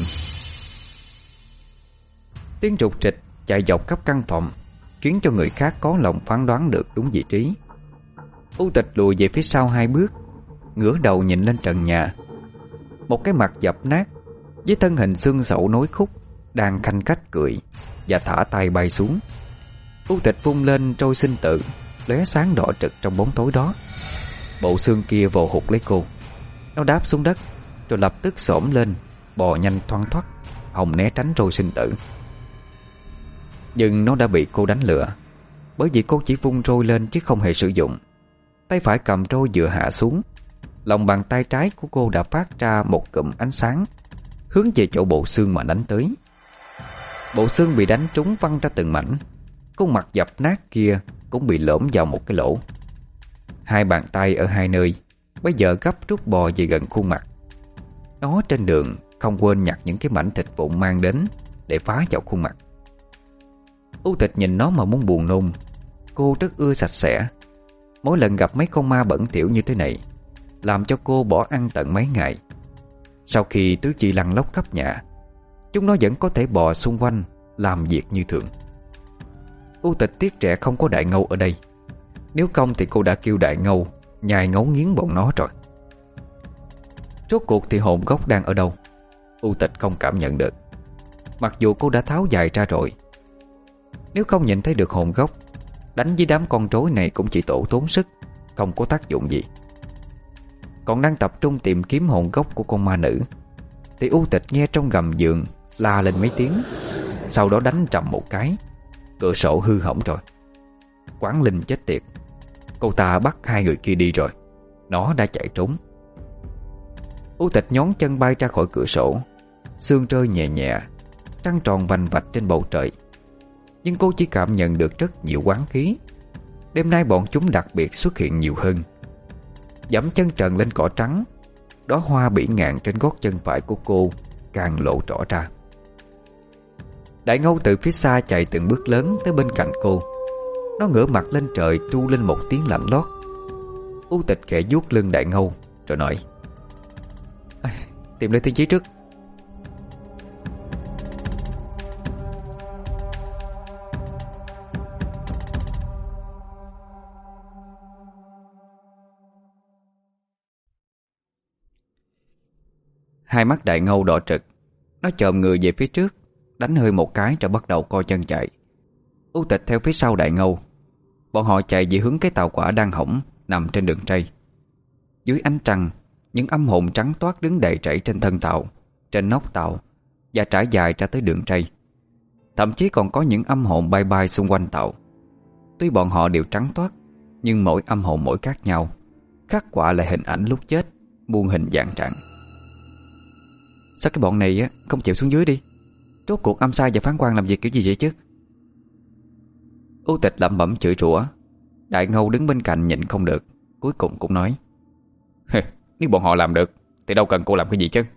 Tiếng rục rịch chạy dọc khắp căn phòng, khiến cho người khác có lòng phán đoán được đúng vị trí. U Tịch lùi về phía sau 2 bước, ngửa đầu nhìn lên trần nhà. Một cái mặt dập nát với thân hình xương sẩu nối khúc đang khanh khách cười, và thả tay bay xuống. U Tịch vung lên trôi sinh tử, lóe sáng đỏ trực trong bóng tối đó. Bộ xương kia vồ hụt lấy cô. Nó đáp xuống đất, rồi lập tức xổm lên, bò nhanh thoăn thoắt, hòng né tránh trôi sinh tử. Nhưng nó đã bị cô đánh lừa, bởi vì cô chỉ vung trôi lên chứ không hề sử dụng. Tay phải cầm trôi vừa hạ xuống, lòng bàn tay trái của cô đã phát ra một cụm ánh sáng, hướng về chỗ bộ xương mà đánh tới. Bộ xương bị đánh trúng văng ra từng mảnh. Khuôn mặt dập nát kia cũng bị lõm vào một cái lỗ. Hai bàn tay ở hai nơi bây giờ gấp rút bò về gần khuôn mặt. Nó trên đường không quên nhặt những cái mảnh thịt vụn mang đến để phá vào khuôn mặt. U Tịch nhìn nó mà muốn buồn nôn. Cô rất ưa sạch sẽ. Mỗi lần gặp mấy con ma bẩn thỉu như thế này làm cho cô bỏ ăn tận mấy ngày. Sau khi tứ chi lăn lóc khắp nhà, chúng nó vẫn có thể bò xung quanh làm việc như thường. U Tịch tiếc trẻ không có Đại Ngâu ở đây. Nếu không thì cô đã kêu Đại Ngâu nhai ngấu nghiến bọn nó rồi. Rốt cuộc thì hồn gốc đang ở đâu, U Tịch không cảm nhận được. Mặc dù cô đã tháo giày ra rồi. Nếu không nhìn thấy được hồn gốc, đánh với đám con rối này cũng chỉ tổ tốn sức, không có tác dụng gì. Còn đang tập trung tìm kiếm hồn gốc của con ma nữ, thì U Tịch nghe trong gầm giường la lên mấy tiếng. Sau đó đánh trầm một cái, cửa sổ hư hỏng rồi. Quán Linh chết tiệt. Cô ta bắt hai người kia đi rồi. Nó đã chạy trốn. U Tịch nhón chân bay ra khỏi cửa sổ. Sương rơi nhẹ nhẹ, trăng tròn vành vạch trên bầu trời. Nhưng cô chỉ cảm nhận được rất nhiều oán khí. Đêm nay bọn chúng đặc biệt xuất hiện nhiều hơn. Dẫm chân trần lên cỏ trắng, đóa hoa bỉ ngạn trên gót chân phải của cô càng lộ rõ ra. Đại Ngâu từ phía xa chạy từng bước lớn tới bên cạnh cô. Nó ngửa mặt lên trời tru lên một tiếng lạnh lót. U Tịch khẽ vuốt lưng Đại Ngâu rồi nói: tìm lên tiên chí trước. Hai mắt Đại Ngâu đỏ trực. Nó chồm người về phía trước, đánh hơi một cái rồi bắt đầu co chân chạy. U Tịch theo phía sau Đại Ngâu. Bọn họ chạy về hướng cái tàu hỏa đang hỏng nằm trên đường ray. Dưới ánh trăng, những âm hồn trắng toát đứng đầy trảy trên thân tàu, trên nóc tàu và trải dài ra tới đường ray. Thậm chí còn có những âm hồn bay bay xung quanh tàu. Tuy bọn họ đều trắng toát, nhưng mỗi âm hồn mỗi khác nhau, khắc họa lại hình ảnh lúc chết, muôn hình vạn trạng. Sao cái bọn này không chịu xuống dưới đi? Rốt cuộc âm sai và phán quan làm việc kiểu gì vậy chứ? U Tịch lẩm bẩm chửi rủa. Đại Ngâu đứng bên cạnh nhịn không được, cuối cùng cũng nói: nếu bọn họ làm được thì đâu cần cô làm cái gì chứ.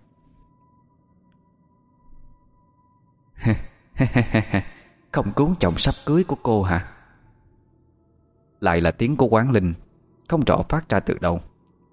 Không cứu chồng sắp cưới của cô hả? Lại là tiếng của Quán Linh, không rõ phát ra từ đâu.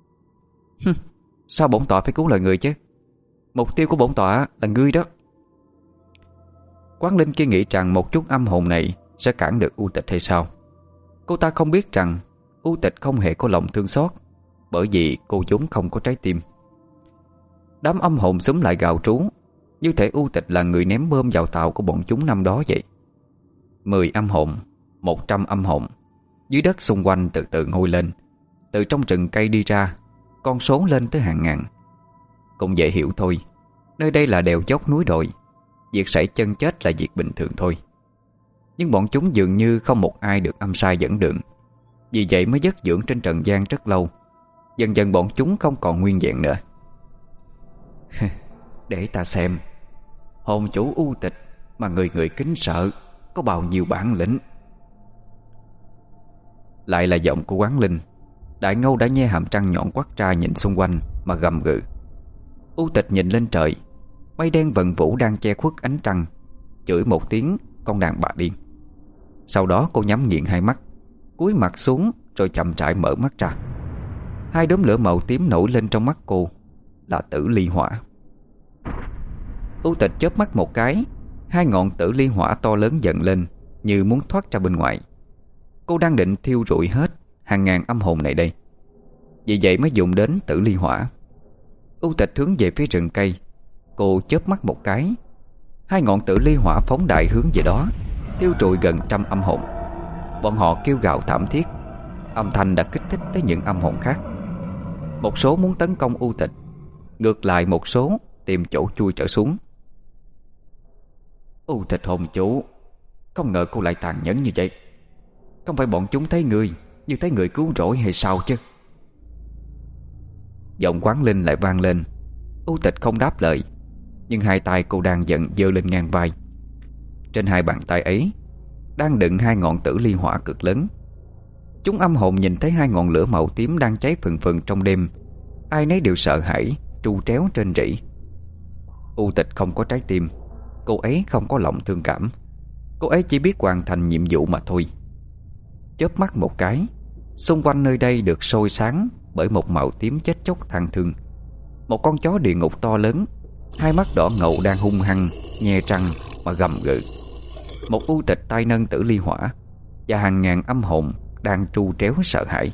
Sao bổn tọa phải cứu lời người chứ? Mục tiêu của bổn tọa là ngươi đó. Quán Linh kia nghĩ rằng một chút âm hồn này sẽ cản được U Tịch hay sao? Cô ta không biết rằng U Tịch không hề có lòng thương xót, bởi vì cô vốn không có trái tim. Đám âm hồn xúm lại gào trú, như thể U Tịch là người ném bom vào tàu của bọn chúng năm đó vậy. 10 âm hồn, 100 âm hồn, dưới đất xung quanh từ từ ngôi lên. Từ trong rừng cây đi ra, con số lên tới hàng ngàn. Cũng dễ hiểu thôi, nơi đây là đèo dốc núi đồi, việc sảy chân chết là việc bình thường thôi. Nhưng bọn chúng dường như không một ai được âm sai dẫn đường. Vì vậy mới dất dưỡng trên trần gian rất lâu. Dần dần bọn chúng không còn nguyên vẹn nữa. Để ta xem hồn chủ U Tịch mà người người kính sợ có bao nhiêu bản lĩnh. Lại là giọng của Quán Linh. Đại Ngâu đã nhe hàm răng nhọn quắt ra nhìn xung quanh mà gầm gừ. U Tịch nhìn lên trời. Mây đen vần vũ đang che khuất ánh trăng, chửi một tiếng con đàn bà điên. Sau đó cô nhắm nghiền hai mắt, cúi mặt xuống rồi chậm rãi mở mắt ra. Hai đốm lửa màu tím nổi lên trong mắt cô, là tử ly hỏa. U Tịch chớp mắt một cái, hai ngọn tử ly hỏa to lớn dần lên, như muốn thoát ra bên ngoài. Cô đang định thiêu rụi hết hàng ngàn âm hồn này đây. Vì vậy mới dùng đến tử ly hỏa. U Tịch hướng về phía rừng cây. Cô chớp mắt một cái, Hai ngọn tử ly hỏa phóng đại hướng về đó, thiêu trụi gần 100 âm hồn. Bọn họ kêu gào thảm thiết. Âm thanh đã kích thích tới những âm hồn khác. Một số muốn tấn công U Tịch, ngược lại một số tìm chỗ chui trở xuống. U Tịch hồn chủ, không ngờ cô lại tàn nhẫn như vậy. Không phải bọn chúng thấy người như thấy người cứu rỗi hay sao chứ? Giọng Quán Linh lại vang lên. U Tịch không đáp lời, nhưng hai tay cô đang giận giơ lên ngang vai. Trên hai bàn tay ấy đang đựng hai ngọn tử ly hỏa cực lớn. Chúng âm hồn nhìn thấy hai ngọn lửa màu tím đang cháy phừng phừng trong đêm, ai nấy đều sợ hãi, tru tréo trên rỉ. U Tịch không có trái tim. Cô ấy không có lòng thương cảm. Cô ấy chỉ biết hoàn thành nhiệm vụ mà thôi. Chớp mắt một cái, xung quanh nơi đây được soi sáng bởi một màu tím chết chóc thang thương. Một con chó địa ngục to lớn, hai mắt đỏ ngầu đang hung hăng nhe răng mà gầm gừ. Một U Tịch tay nâng tử ly hỏa, và hàng ngàn âm hồn đang tru tréo sợ hãi.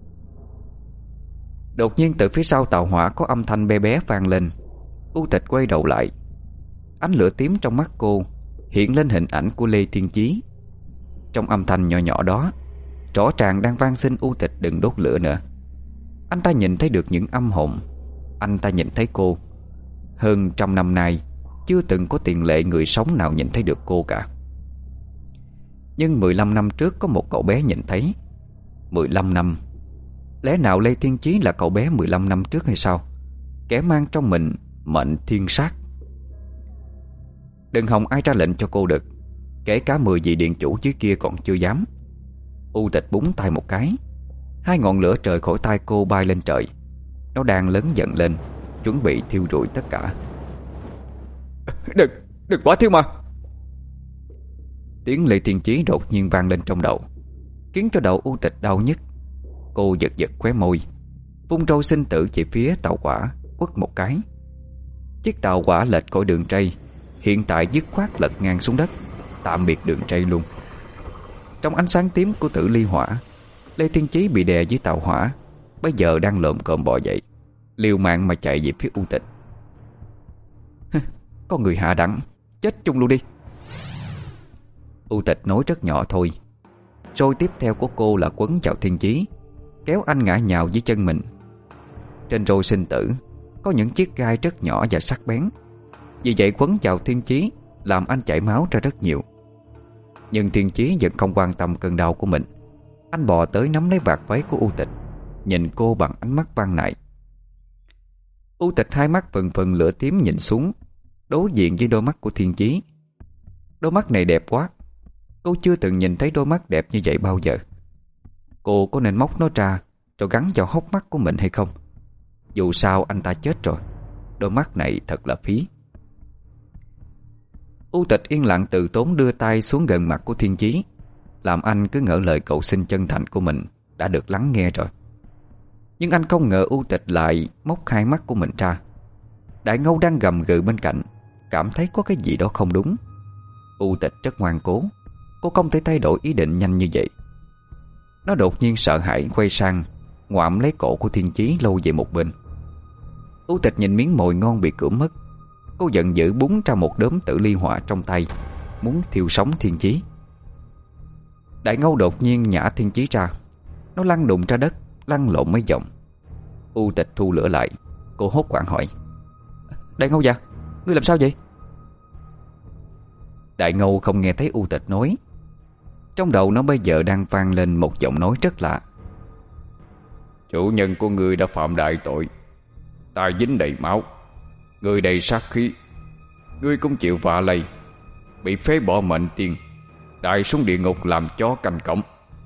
Đột nhiên từ phía sau tàu hỏa có âm thanh bé bé vang lên. U Tịch quay đầu lại. Ánh lửa tím trong mắt cô hiện lên hình ảnh của Lê Thiên Chí. Trong âm thanh nhỏ nhỏ đó, rõ ràng đang van xin U Tịch đừng đốt lửa nữa. Anh ta nhìn thấy được những âm hồn. Anh ta nhìn thấy cô. Hơn 100 năm nay chưa từng có tiền lệ người sống nào nhìn thấy được cô cả. Nhưng 15 năm trước có một cậu bé nhìn thấy. 15 năm. Lẽ nào Lê Thiên Chí là cậu bé 15 năm trước hay sao? Kẻ mang trong mình mệnh thiên sát. Đừng hòng ai ra lệnh cho cô được. Kể cả 10 vị điện chủ dưới kia còn chưa dám. U Tịch búng tay một cái. Hai ngọn lửa trời khỏi tay cô bay lên trời. Nó đang lớn dần lên, chuẩn bị thiêu rụi tất cả. Đừng quá thiêu mà. Tiếng Lê Thiên Chí đột nhiên vang lên trong đầu, khiến cho đầu U Tịch đau nhức. Cô giật giật khóe môi, vung trôi sinh tử về phía tàu hỏa, quất một cái. Chiếc tàu hỏa lệch khỏi đường ray, hiện tại dứt khoát lật ngang xuống đất, tạm biệt đường ray luôn. Trong ánh sáng tím của tử ly hỏa, Lê Thiên Chí bị đè dưới tàu hỏa, bây giờ đang lồm cồm bò dậy, liều mạng mà chạy về phía U Tịch. Con người hạ đẳng, chết chung luôn đi. U Tịch nói rất nhỏ thôi. Rồi tiếp theo của cô là quấn vào Thiên Chí, kéo anh ngã nhào dưới chân mình. Trên roi sinh tử có những chiếc gai rất nhỏ và sắc bén. Vì vậy quấn vào Thiên Chí làm anh chảy máu ra rất nhiều. Nhưng Thiên Chí vẫn không quan tâm cơn đau của mình. Anh bò tới nắm lấy vạt váy của U Tịch, nhìn cô bằng ánh mắt van nài. U Tịch hai mắt phừng phừng lửa tím nhìn xuống, đối diện với đôi mắt của Thiên Chí. Đôi mắt này đẹp quá. Cô chưa từng nhìn thấy đôi mắt đẹp như vậy bao giờ. Cô có nên móc nó ra rồi gắn vào hốc mắt của mình hay không? Dù sao anh ta chết rồi, đôi mắt này thật là phí. U Tịch yên lặng từ tốn đưa tay xuống gần mặt của Thiên Chí, làm anh cứ ngỡ lời cầu xin chân thành của mình đã được lắng nghe rồi. Nhưng anh không ngờ U Tịch lại móc hai mắt của mình ra. Đại Ngâu đang gầm gừ bên cạnh, cảm thấy có cái gì đó không đúng. U Tịch rất ngoan cố, cô không thể thay đổi ý định nhanh như vậy. Nó đột nhiên sợ hãi quay sang, ngoạm lấy cổ của Thiên Chí lôi về một bên. U Tịch nhìn miếng mồi ngon bị cưỡng mất. Cô giận dữ búng ra một đốm tử ly hỏa trong tay, muốn thiêu sống Thiên Chí. Đại Ngâu đột nhiên nhả Thiên Chí ra. Nó lăn đụng ra đất, lăn lộn mấy vòng. U Tịch thu lửa lại. Cô hốt hoảng hỏi: Đại Ngâu già, ngươi làm sao vậy? Đại Ngâu không nghe thấy U Tịch nói. Trong đầu nó bây giờ đang vang lên một giọng nói rất lạ: Chủ nhân của ngươi đã phạm đại tội, tai dính đầy máu, người đầy sát khí. Ngươi cũng chịu vạ lây, bị phế bỏ mệnh tiên, đại xuống địa ngục làm chó canh cổng.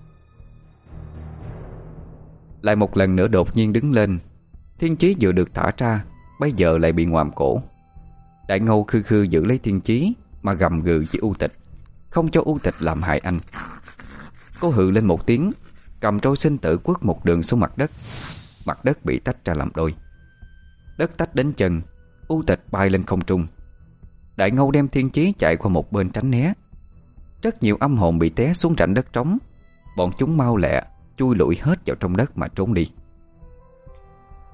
Lại một lần nữa đột nhiên đứng lên. Thiên Chí vừa được thả ra, bây giờ lại bị ngoạm cổ. Đại Ngâu khư khư giữ lấy Thiên Chí mà gầm gừ với U Tịch, không cho U Tịch làm hại anh. Cô hừ lên một tiếng, cầm trôi sinh tử quất một đường xuống mặt đất. Mặt đất bị tách ra làm đôi. Đất tách đến chân, U Tịch bay lên không trung. Đại Ngâu đem Thiên Chí chạy qua một bên tránh né. Rất nhiều âm hồn bị té xuống rãnh đất trống. Bọn chúng mau lẹ chui lủi hết vào trong đất mà trốn đi.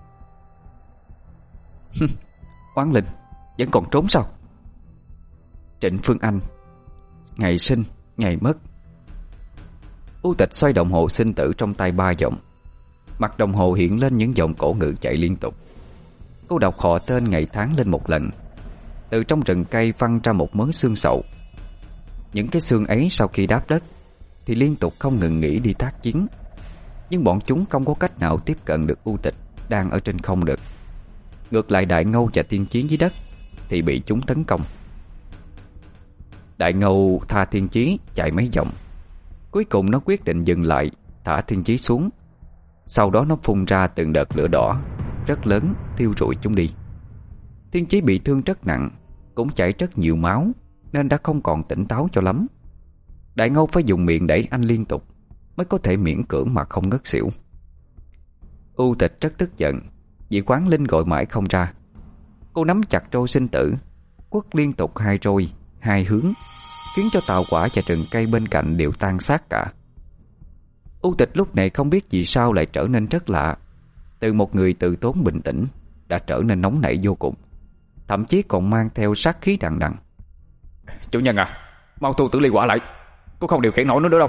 Oán Linh vẫn còn trốn sao? Trịnh Phương Anh. Ngày sinh, ngày mất. U Tịch xoay đồng hồ sinh tử trong tay 3 vòng. Mặt đồng hồ hiện lên những dòng cổ ngữ chạy liên tục. Cô đọc họ tên ngày tháng lên một lần. Từ trong rừng cây văng ra một mớ xương sậu. Những cái xương ấy sau khi đáp đất thì liên tục không ngừng nghỉ đi tác chiến. Nhưng bọn chúng không có cách nào tiếp cận được U Tịch đang ở trên không được. Ngược lại Đại Ngâu và Tiên Chí dưới đất thì bị chúng tấn công. Đại Ngâu tha Tiên Chí chạy mấy vòng. Cuối cùng nó quyết định dừng lại, thả Tiên Chí xuống. Sau đó nó phun ra từng đợt lửa đỏ rất lớn thiêu rụi chúng đi. Tiên Chí bị thương rất nặng, cũng chảy rất nhiều máu, nên đã không còn tỉnh táo cho lắm. Đại Ngâu phải dùng miệng đẩy anh liên tục mới có thể miễn cưỡng mà không ngất xỉu. U Tịch rất tức giận vì Quán Linh gọi mãi không ra. Cô nắm chặt trôi sinh tử, quất liên tục 2 trôi 2 hướng, khiến cho tàu hỏa và rừng cây bên cạnh đều tan xác cả. U Tịch lúc này không biết vì sao lại trở nên rất lạ. Từ một người từ tốn bình tĩnh đã trở nên nóng nảy vô cùng, thậm chí còn mang theo sát khí đằng đằng. Chủ nhân à, mau thu Tử Ly Hỏa lại, cô không điều khiển nổi nữa đâu.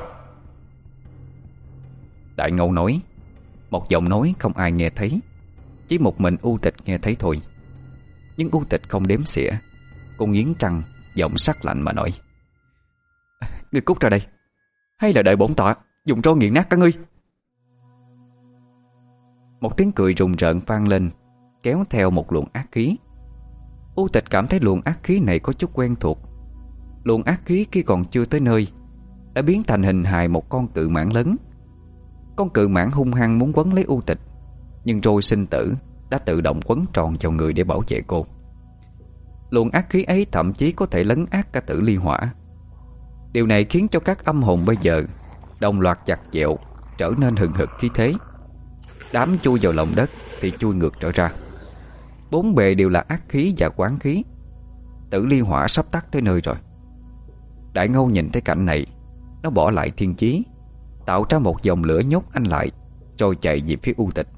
Đại Ngâu nói. Một giọng nói không ai nghe thấy, chỉ một mình U Tịch nghe thấy thôi. Nhưng U Tịch không đếm xỉa. Cô nghiến răng, giọng sắc lạnh mà nói: "Ngươi cút ra đây, hay là đợi bổn tọa dùng tro nghiền nát cả ngươi." Một tiếng cười rùng rợn vang lên, kéo theo một luồng ác khí. U Tịch cảm thấy luồng ác khí này có chút quen thuộc. Luồng ác khí khi còn chưa tới nơi đã biến thành hình hài một con cự mãng lớn. Con cự mãng hung hăng muốn quấn lấy U Tịch, nhưng rồi sinh tử đã tự động quấn tròn vào người để bảo vệ cô. Luồng ác khí ấy thậm chí có thể lấn át cả Tử Ly Hỏa. Điều này khiến cho các âm hồn bây giờ đồng loạt chặt dẹo, trở nên hừng hực khí thế. Đám chui vào lòng đất thì chui ngược trở ra. Bốn bề đều là ác khí và quán khí. Tử Ly Hỏa sắp tắt tới nơi rồi. Đại Ngâu nhìn thấy cảnh này, nó bỏ lại Thiên Chí, tạo ra một dòng lửa nhốt anh lại, rồi chạy về phía U Tịch.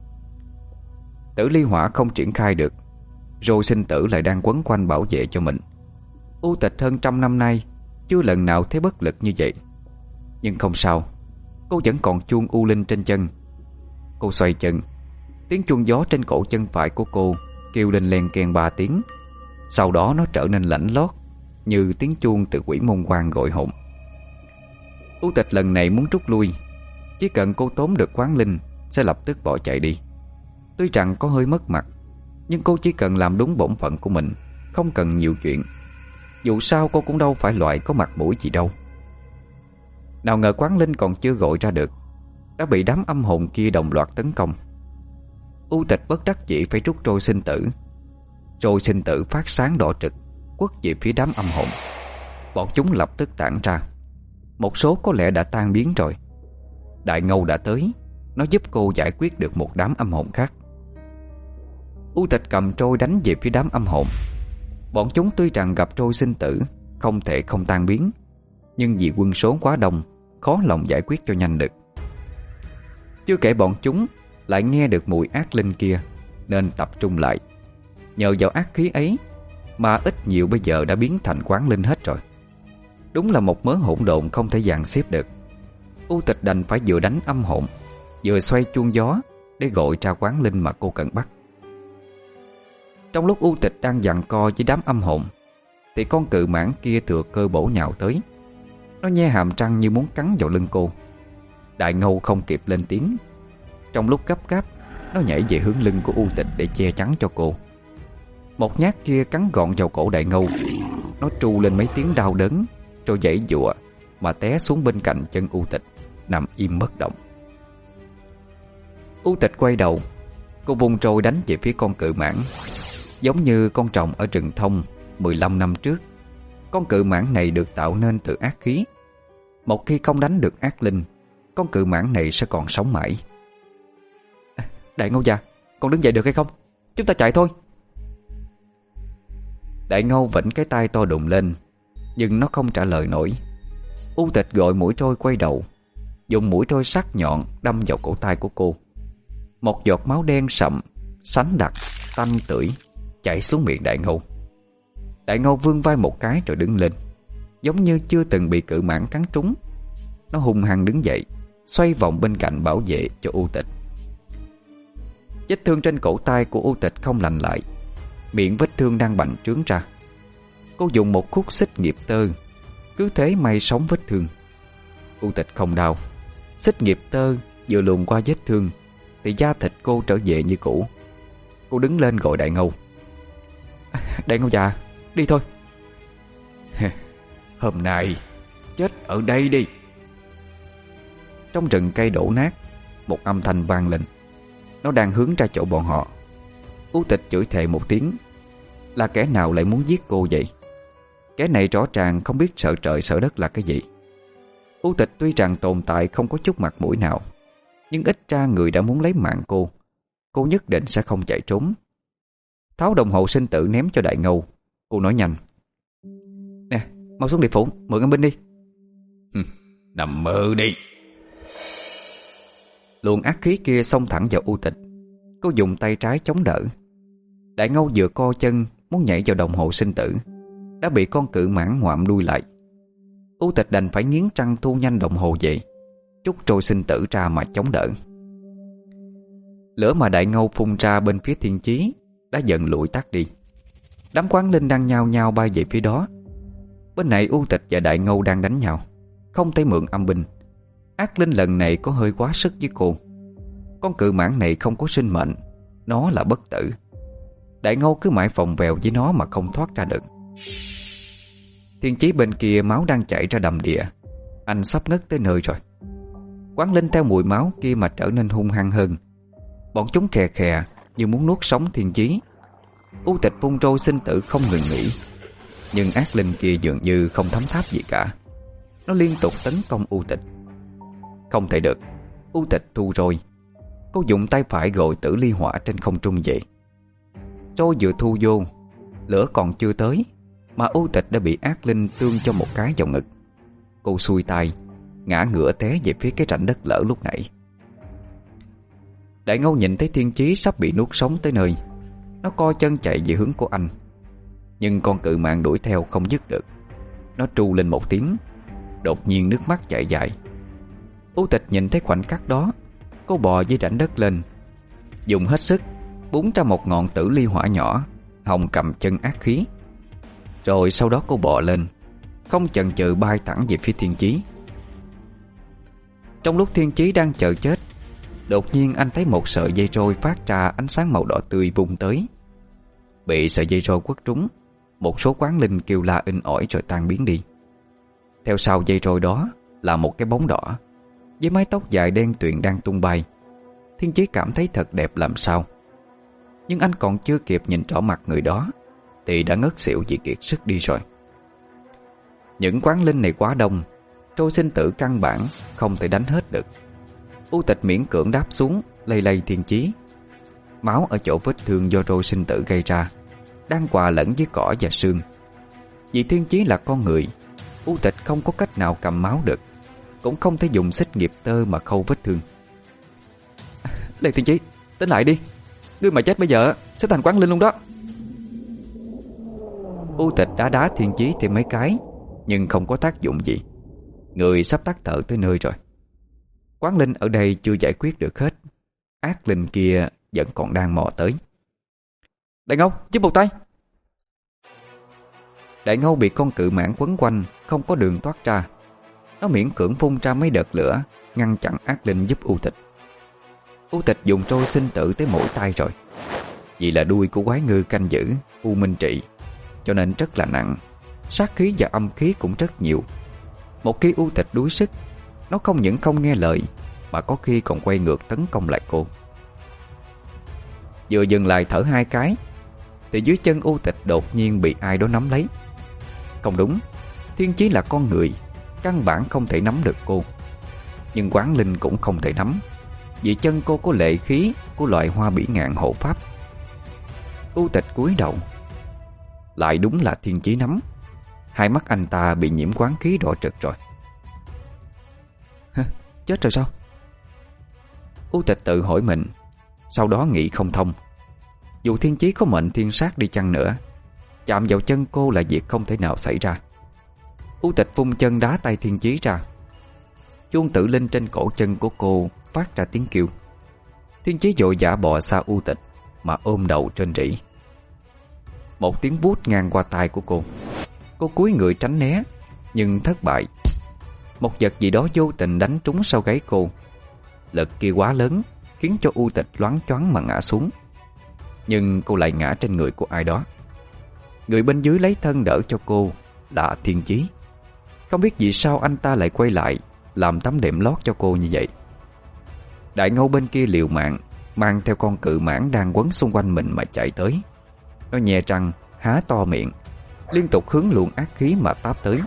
Tử Ly Hỏa không triển khai được, rồi sinh tử lại đang quấn quanh bảo vệ cho mình. U Tịch hơn 100 năm nay chưa lần nào thấy bất lực như vậy. Nhưng không sao, cô vẫn còn chuông U Linh trên chân. Cô xoay chân, tiếng chuông gió trên cổ chân phải của cô kêu lên len keng 3 tiếng. Sau đó nó trở nên lạnh lót, như tiếng chuông từ quỷ môn quan gọi hồn. U Tịch lần này muốn rút lui. Chỉ cần cô tóm được Quán Linh sẽ lập tức bỏ chạy đi. Tuy rằng có hơi mất mặt, nhưng cô chỉ cần làm đúng bổn phận của mình, không cần nhiều chuyện. Dù sao cô cũng đâu phải loại có mặt mũi gì đâu. Nào ngờ Quán Linh còn chưa gọi ra được đã bị đám âm hồn kia đồng loạt tấn công. U Tịch bất đắc dĩ phải rút trôi sinh tử. Trôi sinh tử phát sáng đỏ trực, quất về phía đám âm hồn. Bọn chúng lập tức tản ra. Một số có lẽ đã tan biến rồi. Đại Ngâu đã tới, nó giúp cô giải quyết được một đám âm hồn khác. U Tịch cầm trôi đánh về phía đám âm hồn. Bọn chúng tuy rằng gặp trôi sinh tử không thể không tan biến, nhưng vì quân số quá đông, khó lòng giải quyết cho nhanh được. Chưa kể bọn chúng lại nghe được mùi ác linh kia, nên tập trung lại. Nhờ vào ác khí ấy mà ít nhiều bây giờ đã biến thành Quán Linh hết rồi. Đúng là một mớ hỗn độn không thể dàn xếp được. U Tịch đành phải vừa đánh âm hồn, vừa xoay chuông gió để gọi ra Quán Linh mà cô cần bắt. Trong lúc U Tịch đang giằng co với đám âm hồn, thì con cự mãng kia thừa cơ bổ nhào tới. Nó nhe hàm răng như muốn cắn vào lưng cô. Đại Ngâu không kịp lên tiếng. Trong lúc gấp gáp, nó nhảy về hướng lưng của U Tịch để che chắn cho cô. Một nhát kia cắn gọn vào cổ Đại Ngâu. Nó tru lên mấy tiếng đau đớn, rồi giãy giụa mà té xuống bên cạnh chân U Tịch, nằm im bất động. U Tịch quay đầu, cô vung trôi đánh về phía con cự mãng. Giống như con trồng ở rừng thông 15 năm trước, con cự mãng này được tạo nên từ ác khí. Một khi không đánh được ác linh, con cự mãng này sẽ còn sống mãi. Đại Ngâu già, con đứng dậy được hay không? Chúng ta chạy thôi. Đại Ngâu vẫy cái tay to đùng lên, nhưng nó không trả lời nổi. U Tịch gọi mũi trôi quay đầu, dùng mũi trôi sắc nhọn đâm vào cổ tay của cô. Một giọt máu đen sậm, sánh đặc, tanh tưởi chảy xuống miệng Đại Ngâu. Đại Ngâu vươn vai một cái rồi đứng lên, giống như chưa từng bị cự mãng cắn trúng. Nó hung hăng đứng dậy, xoay vòng bên cạnh bảo vệ cho U Tịch. Vết thương trên cổ tay của U Tịch không lành lại, miệng vết thương đang bành trướng ra. Cô dùng một khúc xích nghiệp tơ cứ thế may sống vết thương. U Tịch không đau. Xích nghiệp tơ vừa luồn qua vết thương thì da thịt cô trở về như cũ. Cô đứng lên gọi Đại Ngâu. Đại Ngâu già, đi thôi. Hôm nay chết ở đây đi. Trong rừng cây đổ nát, một âm thanh vang lên. Nó đang hướng ra chỗ bọn họ. U Tịch chửi thề một tiếng. Là kẻ nào lại muốn giết cô vậy? Kẻ này rõ ràng không biết sợ trời sợ đất là cái gì. U Tịch tuy rằng tồn tại không có chút mặt mũi nào, nhưng ít ra người đã muốn lấy mạng cô nhất định sẽ không chạy trốn. Tháo đồng hồ sinh tử ném cho Đại Ngâu. Cô nói nhanh. Nè, mau xuống địa phủ, mượn âm binh đi. Nằm mơ đi. Luồng ác khí kia xông thẳng vào U Tịch. Cô dùng tay trái chống đỡ. Đại Ngâu vừa co chân muốn nhảy vào đồng hồ sinh tử, đã bị con cự mãng ngoạm đuôi lại. U Tịch đành phải nghiến răng thu nhanh đồng hồ về, trút trôi sinh tử ra mà chống đỡ. Lửa mà Đại Ngâu phun ra bên phía Thiên Chí đã dần lụi tắt đi. Đám quán linh đang nhao nhao bay về phía đó. Bên này U Tịch và Đại Ngâu đang đánh nhau, không thể mượn âm binh. Ác linh lần này có hơi quá sức với cô. Con cự mãng này không có sinh mệnh, nó là bất tử. Đại Ngâu cứ mãi vòng vèo với nó mà không thoát ra được. Thiên Chí bên kia máu đang chảy ra đầm đìa. Anh sắp ngất tới nơi rồi. Quán linh theo mùi máu kia mà trở nên hung hăng hơn. Bọn chúng khè khè như muốn nuốt sống Thiên Chí. U Tịch phun trôi sinh tử không ngừng nghỉ. Nhưng ác linh kia dường như không thấm tháp gì cả. Nó liên tục tấn công U Tịch. Không thể được. U Tịch thu rồi. Cô dùng tay phải gội tử ly hỏa trên không trung vậy. Trôi vừa thu vô, lửa còn chưa tới mà U Tịch đã bị ác linh tương cho một cái vào ngực. Cô xuôi tay, ngã ngửa té về phía cái rãnh đất lở lúc nãy. Đại Ngâu nhìn thấy Thiên Chí sắp bị nuốt sống tới nơi. Nó co chân chạy về hướng của anh. Nhưng con cự mãng đuổi theo không dứt được. Nó tru lên một tiếng. Đột nhiên nước mắt chảy dài. U Tịch nhìn thấy khoảnh khắc đó. Cô bò dưới rãnh đất lên, dùng hết sức búng ra một ngọn tử ly hỏa nhỏ, hòng cầm chân ác khí. Rồi sau đó cô bò lên, không chần chừ bay thẳng về phía Thiên Chí. Trong lúc Thiên Chí đang chờ chết, đột nhiên anh thấy một sợi dây trôi phát ra ánh sáng màu đỏ tươi vung tới. Bị sợi dây trôi quất trúng, một số quán linh kêu la inh ỏi rồi tan biến đi. Theo sau dây trôi đó là một cái bóng đỏ với mái tóc dài đen tuyền đang tung bay. Thiên Chí cảm thấy thật đẹp làm sao. Nhưng anh còn chưa kịp nhìn rõ mặt người đó thì đã ngất xỉu vì kiệt sức đi rồi. Những quán linh này quá đông, trôi sinh tử căn bản không thể đánh hết được. U Tịch miễn cưỡng đáp xuống, lay lay Thiên Chí. Máu ở chỗ vết thương do trôi sinh tử gây ra đang hòa lẫn với cỏ và xương. Vì Thiên Chí là con người, U Tịch không có cách nào cầm máu được, cũng không thể dùng xích nghiệp tơ mà khâu vết thương. Lê Thiên Chí, tỉnh lại đi. Ngươi mà chết bây giờ sẽ thành quán linh luôn đó. U Tịch đá Thiên Chí thêm mấy cái, nhưng không có tác dụng gì. Người sắp tắt thở tới nơi rồi. Quán linh ở đây chưa giải quyết được hết. Ác linh kia vẫn còn đang mò tới. Đại Ngâu, giúp một tay. Đại Ngâu bị con cự mãng quấn quanh, không có đường thoát ra. Nó miễn cưỡng phun ra mấy đợt lửa, ngăn chặn ác linh giúp U Tịch. U Tịch dùng trôi sinh tử tới mỗi tay rồi. Vì là đuôi của quái ngư canh giữ U Minh Trị, cho nên rất là nặng. Sát khí và âm khí cũng rất nhiều. Một khi U Tịch đuối sức, nó không những không nghe lời mà có khi còn quay ngược tấn công lại cô. Vừa dừng lại thở hai cái thì dưới chân U Tịch đột nhiên bị ai đó nắm lấy. Không đúng, Thiên Chí là con người, căn bản không thể nắm được cô. Nhưng quán linh cũng không thể nắm, vì chân cô có lệ khí của loại hoa bỉ ngạn hộ pháp. U Tịch cúi đầu, lại đúng là Thiên Chí nắm. Hai mắt anh ta bị nhiễm quán khí đỏ trực rồi. Chết rồi sao? U Tịch tự hỏi mình, sau đó nghĩ không thông. Dù Thiên Chí có mệnh thiên sát đi chăng nữa, Chạm vào chân cô là việc không thể nào xảy ra. U Tịch vung chân đá tay Thiên Chí ra. Chuông tử linh trên cổ chân của cô phát ra tiếng kêu. Thiên Chí vội vã bò xa U Tịch mà ôm đầu trên rỉ. Một tiếng vút ngang qua tai của cô. Cô cúi người tránh né, nhưng thất bại. Một vật gì đó vô tình đánh trúng sau gáy cô. Lực kia quá lớn, khiến cho U Tịch loáng choáng mà ngã xuống. Nhưng cô lại ngã trên người của ai đó. Người bên dưới lấy thân đỡ cho cô là Thiên Chí. Không biết vì sao anh ta lại quay lại làm tấm đệm lót cho cô như vậy. Đại Ngâu bên kia liều mạng mang theo con cự mãng đang quấn xung quanh mình mà chạy tới. Nó nhe răng, há to miệng, liên tục hướng luồng ác khí mà táp tới.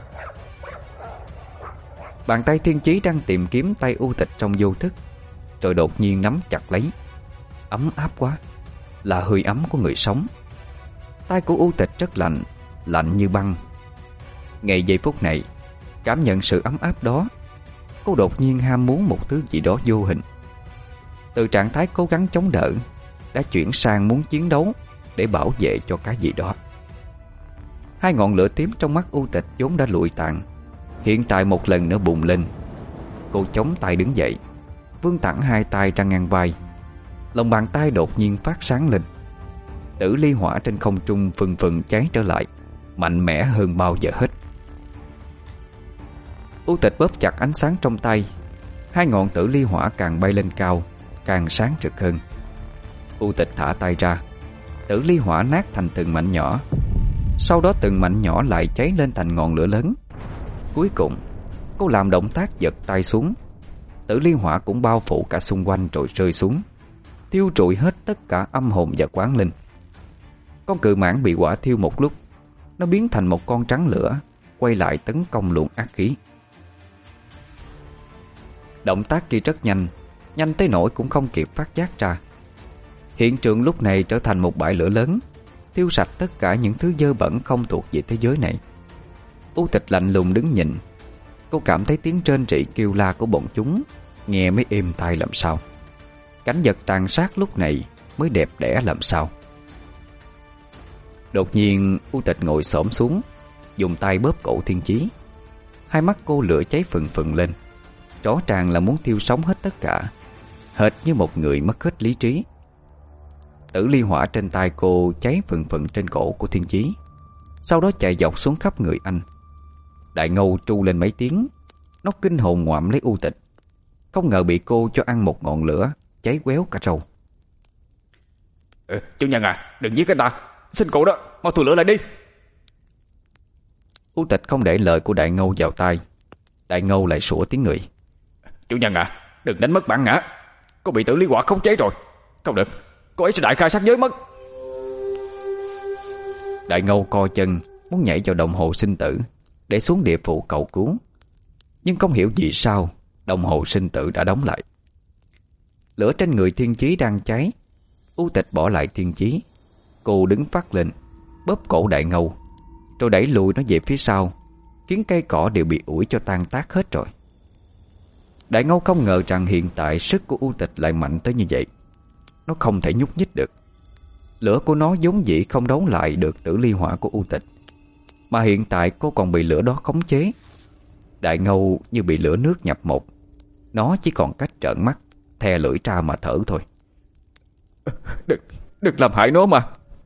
Bàn tay Thiên Chí đang tìm kiếm tay U Tịch trong vô thức, rồi đột nhiên nắm chặt lấy. Ấm áp quá, là hơi ấm của người sống. Tay của U Tịch rất lạnh, lạnh như băng. Ngay giây phút này, cảm nhận sự ấm áp đó, cô đột nhiên ham muốn một thứ gì đó vô hình. Từ trạng thái cố gắng chống đỡ đã chuyển sang muốn chiến đấu để bảo vệ cho cái gì đó. Hai ngọn lửa tím trong mắt U Tịch vốn đã lụi tàn, hiện tại một lần nữa bùng lên. Cô chống tay đứng dậy, vươn thẳng hai tay ra ngang vai. Lòng bàn tay đột nhiên phát sáng lên. Tử ly hỏa trên không trung phừng phừng cháy trở lại, mạnh mẽ hơn bao giờ hết. U Tịch bóp chặt ánh sáng trong tay. Hai ngọn tử ly hỏa càng bay lên cao, càng sáng rực hơn. U Tịch thả tay ra, tử ly hỏa nát thành từng mảnh nhỏ. Sau đó từng mảnh nhỏ lại cháy lên thành ngọn lửa lớn. Cuối cùng cô làm động tác giật tay xuống. Tử ly hỏa cũng bao phủ cả xung quanh rồi rơi xuống, thiêu trụi hết tất cả âm hồn và quán linh. Con cự mãng bị hỏa thiêu một lúc, nó biến thành một con trắng lửa, quay lại tấn công luồng ác khí. Động tác kia rất nhanh, nhanh tới nỗi cũng không kịp phát giác ra. Hiện trường lúc này trở thành một bãi lửa lớn, thiêu sạch tất cả những thứ dơ bẩn không thuộc về thế giới này. U Tịch lạnh lùng đứng nhìn. Cô cảm thấy tiếng rên rỉ kêu la của bọn chúng nghe mới êm tai làm sao. Cảnh vật tàn sát lúc này mới đẹp đẽ làm sao. Đột nhiên U Tịch ngồi xổm xuống, dùng tay bóp cổ Thiên Chí. Hai mắt cô lửa cháy phừng phừng lên, rõ ràng là muốn thiêu sống hết tất cả, hệt như một người mất hết lý trí. Tử ly hỏa trên tay cô cháy phừng phừng trên cổ của Thiên Chí, sau đó chạy dọc xuống khắp người anh. Đại Ngâu tru lên mấy tiếng. Nó kinh hồn ngoạm lấy U Tịch, không ngờ bị cô cho ăn một ngọn lửa cháy quéo cả râu. Chủ nhân à, đừng giết anh ta, xin cậu đó, mau thổi lửa lại đi. U Tịch không để lời của Đại Ngâu vào tai. Đại Ngâu lại sủa tiếng người. Chủ nhân à, đừng đánh mất bản ngã. Cô bị tử ly hỏa khống chế rồi. Không được, cô ấy sẽ đại khai sát giới mất. Đại Ngâu co chân muốn nhảy vào đồng hồ sinh tử để xuống địa phủ cầu cứu. Nhưng không hiểu vì sao đồng hồ sinh tử đã đóng lại. Lửa trên người Thiên Chí đang cháy. U Tịch bỏ lại Thiên Chí. Cô đứng phát lên, bóp cổ Đại Ngâu, rồi đẩy lùi nó về phía sau, khiến cây cỏ đều bị ủi cho tan tác hết rồi. Đại Ngâu không ngờ rằng hiện tại sức của U Tịch lại mạnh tới như vậy. Nó không thể nhúc nhích được. Lửa của nó vốn dĩ không đấu lại được tử ly hỏa của U Tịch, mà hiện tại cô còn bị lửa đó khống chế. Đại Ngâu như bị lửa nước nhập một. Nó chỉ còn cách trợn mắt, thè lưỡi ra mà thở thôi. Đừng làm hại nó mà.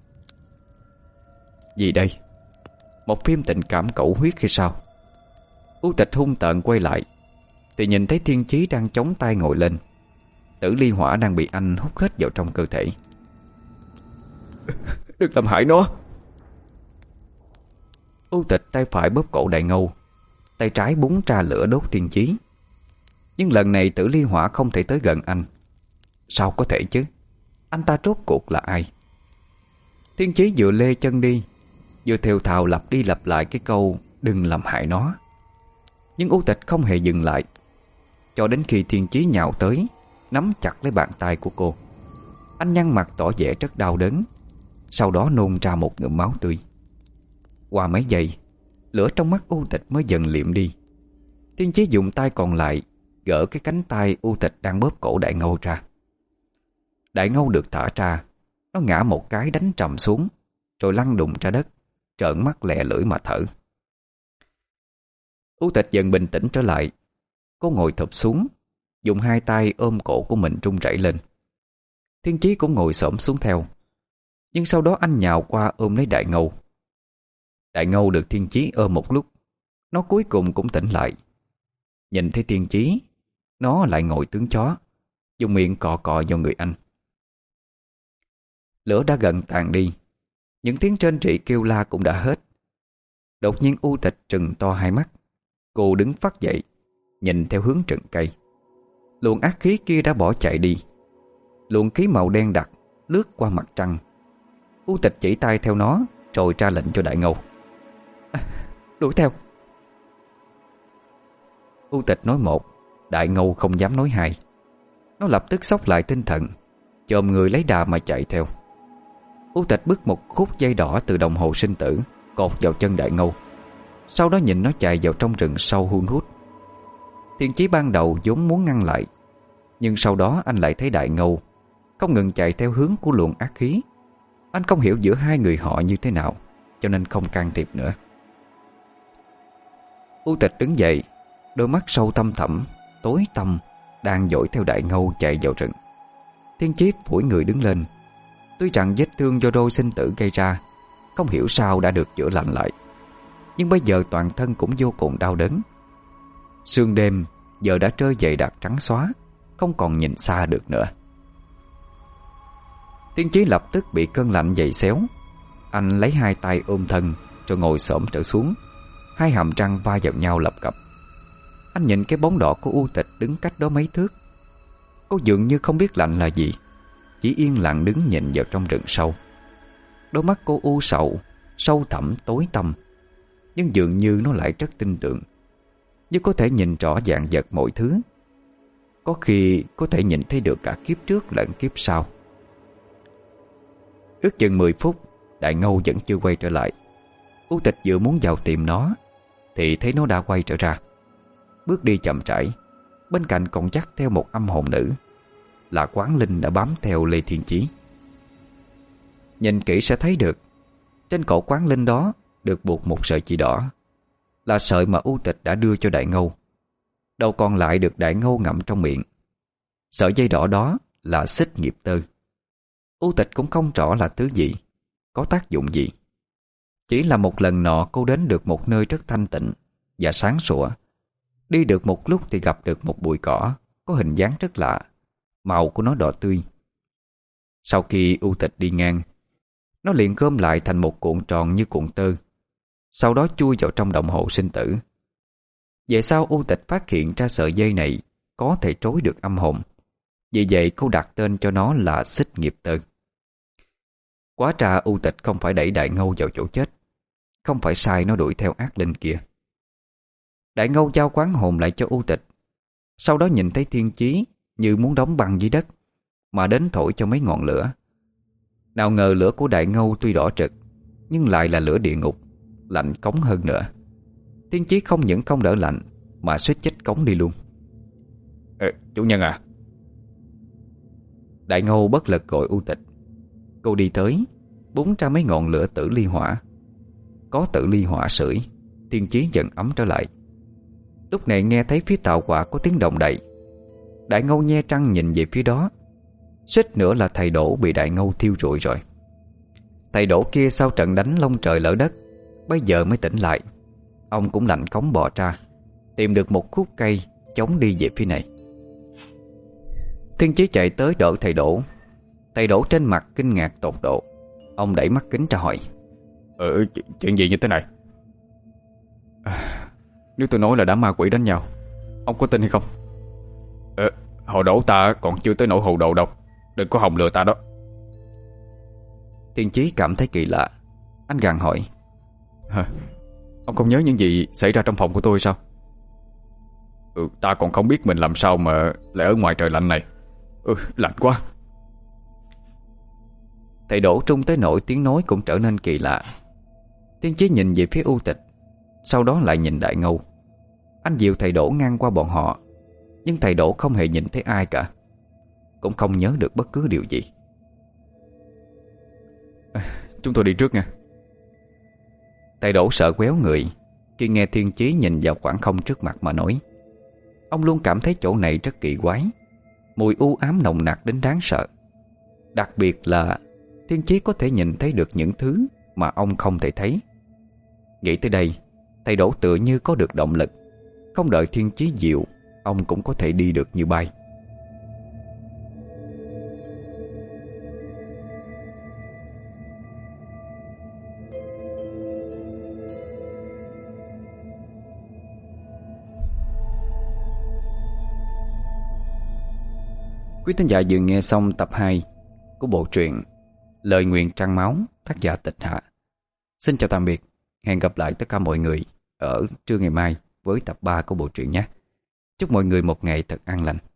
Gì đây? Một phim tình cảm cẩu huyết hay sao? U Tịch hung tợn quay lại thì nhìn thấy Thiên Chí đang chống tay ngồi lên. Tử ly hỏa đang bị anh hút hết vào trong cơ thể. Đừng làm hại nó. U Tịch tay phải bóp cổ Đại Ngâu, tay trái búng ra lửa đốt Thiên Chí. Nhưng lần này tử ly hỏa không thể tới gần anh. Sao có thể chứ? Anh ta rốt cuộc là ai? Thiên Chí vừa lê chân đi, vừa thều thào lặp đi lặp lại cái câu đừng làm hại nó. Nhưng U Tịch không hề dừng lại, cho đến khi Thiên Chí nhào tới, nắm chặt lấy bàn tay của cô. Anh nhăn mặt tỏ vẻ rất đau đớn, sau đó nôn ra một ngụm máu tươi. Qua mấy giây, lửa trong mắt U Tịch mới dần liệm đi. Thiên Chí dùng tay còn lại gỡ cái cánh tay U Tịch đang bóp cổ Đại Ngâu ra. Đại Ngâu được thả ra, nó ngã một cái đánh trầm xuống, rồi lăn đùng ra đất, trợn mắt lè lưỡi mà thở. U Tịch dần bình tĩnh trở lại. Cô ngồi thụp xuống, dùng hai tay ôm cổ của mình run rẩy lên. Thiên Chí cũng ngồi xổm xuống theo. Nhưng sau đó anh nhào qua ôm lấy Đại Ngâu. Đại Ngâu được Thiên Chí ôm một lúc, nó cuối cùng cũng tỉnh lại. Nhìn thấy Thiên Chí, nó lại ngồi tướng chó, dùng miệng cọ cọ vào người anh. Lửa đã gần tàn đi, những tiếng rên rỉ kêu la cũng đã hết. Đột nhiên U Tịch trừng to hai mắt. Cô đứng phắt dậy, nhìn theo hướng rừng cây. Luồng ác khí kia đã bỏ chạy đi. Luồng khí màu đen đặc lướt qua mặt trăng. U Tịch chỉ tay theo nó, rồi ra lệnh cho Đại Ngâu. Đuổi theo. U Tịch nói một, Đại Ngâu không dám nói hai. Nó lập tức xốc lại tinh thần, chồm người lấy đà mà chạy theo. U Tịch bứt một khúc dây đỏ từ đồng hồ sinh tử, cột vào chân Đại Ngâu. Sau đó nhìn nó chạy vào trong rừng sâu hun hút. Thiên Chí ban đầu vốn muốn ngăn lại, nhưng sau đó anh lại thấy Đại Ngâu không ngừng chạy theo hướng của luồng ác khí. Anh không hiểu giữa hai người họ như thế nào, cho nên không can thiệp nữa. U Tịch đứng dậy, đôi mắt sâu thăm thẳm, tối tăm, đang dõi theo Đại Ngâu chạy vào rừng. Thiên Chí phủi người đứng lên. Tuy rằng vết thương do đôi sinh tử gây ra không hiểu sao đã được chữa lành lại, nhưng bây giờ toàn thân cũng vô cùng đau đớn. Sương đêm giờ đã trơi dày đặc trắng xóa, không còn nhìn xa được nữa. Thiên Chí lập tức bị cơn lạnh giày xéo. Anh lấy hai tay ôm thân, rồi ngồi xổm trở xuống. Hai hàm răng va vào nhau lập cập. Anh nhìn cái bóng đỏ của U Tịch đứng cách đó mấy thước. Cô dường như không biết lạnh là gì, chỉ yên lặng đứng nhìn vào trong rừng sâu. Đôi mắt cô u sầu, sâu thẳm tối tăm, nhưng dường như nó lại rất tinh tượng, như có thể nhìn rõ vạn vật mọi thứ. Có khi có thể nhìn thấy được cả kiếp trước lẫn kiếp sau. Ước chừng 10 phút, Đại Ngâu vẫn chưa quay trở lại. U Tịch vừa muốn vào tìm nó thì thấy nó đã quay trở ra. Bước đi chậm rãi, bên cạnh còn dắt theo một âm hồn nữ, là Quán Linh đã bám theo Lê Thiên Chí. Nhìn kỹ sẽ thấy được, trên cổ Quán Linh đó được buộc một sợi chỉ đỏ, là sợi mà U Tịch đã đưa cho Đại Ngâu. Đầu còn lại được Đại Ngâu ngậm trong miệng. Sợi dây đỏ đó là xích nghiệp tơ. U Tịch cũng không rõ là thứ gì, có tác dụng gì. Chỉ là một lần nọ cô đến được một nơi rất thanh tịnh và sáng sủa. Đi được một lúc thì gặp được một bụi cỏ có hình dáng rất lạ, màu của nó đỏ tươi. Sau khi U Tịch đi ngang, nó liền gom lại thành một cuộn tròn như cuộn tơ, sau đó chui vào trong đồng hồ sinh tử. Về sau U Tịch phát hiện ra sợi dây này có thể trối được âm hồn, vì vậy cô đặt tên cho nó là xích nghiệp tơ. Quá ra U Tịch không phải đẩy Đại Ngâu vào chỗ chết, không phải sai nó đuổi theo ác linh kia. Đại Ngâu giao quán hồn lại cho U Tịch, sau đó nhìn thấy Thiên Chí như muốn đóng băng dưới đất, mà đến thổi cho mấy ngọn lửa. Nào ngờ lửa của Đại Ngâu tuy đỏ rực, nhưng lại là lửa địa ngục, lạnh cống hơn nữa. Thiên Chí không những không đỡ lạnh, mà suýt chết cống đi luôn. Chủ nhân à. Đại Ngâu bất lực gọi U Tịch. Cô đi tới, búng ra mấy ngọn lửa tử ly hỏa. Có tử ly hỏa sưởi, Thiên Chí dần ấm trở lại. Lúc này nghe thấy phía tàu hỏa có tiếng động đậy. Đại Ngâu nhe trăng nhìn về phía đó. Suýt nữa là thầy Đỗ bị Đại Ngâu thiêu rụi rồi. Thầy Đỗ kia sau trận đánh lông trời lỡ đất, bây giờ mới tỉnh lại. Ông cũng lạnh cống bò ra, tìm được một khúc cây chống đi về phía này. Thiên Chí chạy tới đỡ thầy Đỗ. Thầy Đỗ trên mặt kinh ngạc tột độ. Ông đẩy mắt kính ra hỏi: Chuyện gì như thế này? Nếu tôi nói là đám ma quỷ đánh nhau, ông có tin hay không? Hồ Đỗ ta còn chưa tới nỗi hồ đồ đâu, đừng có hòng lừa ta đó. Thiên Chí cảm thấy kỳ lạ. Anh gằn hỏi: Ông không nhớ những gì xảy ra trong phòng của tôi sao? Ta còn không biết mình làm sao mà lại ở ngoài trời lạnh này. Lạnh quá. Thầy Đỗ trung tới nỗi tiếng nói cũng trở nên kỳ lạ. Thiên Chí nhìn về phía U Tịch, sau đó lại nhìn Đại Ngâu. Anh dìu thầy Đỗ ngang qua bọn họ, nhưng thầy Đỗ không hề nhìn thấy ai cả, cũng không nhớ được bất cứ điều gì. Chúng tôi đi trước nha. Thầy Đỗ sợ quéo người khi nghe Thiên Chí nhìn vào khoảng không trước mặt mà nói. Ông luôn cảm thấy chỗ này rất kỳ quái, mùi u ám nồng nặc đến đáng sợ. Đặc biệt là Thiên Chí có thể nhìn thấy được những thứ mà ông không thể thấy. Nghĩ tới đây, thầy Đỗ tựa như có được động lực. Không đợi Thiên Chí dịu, ông cũng có thể đi được như bay. Quý thính giả vừa nghe xong tập 2 của bộ truyện Lời Nguyền Trăng Máu, tác giả Tịch Hạ. Xin chào tạm biệt, hẹn gặp lại tất cả mọi người ở trưa ngày mai với tập 3 của bộ truyện nhé. Chúc mọi người một ngày thật an lành.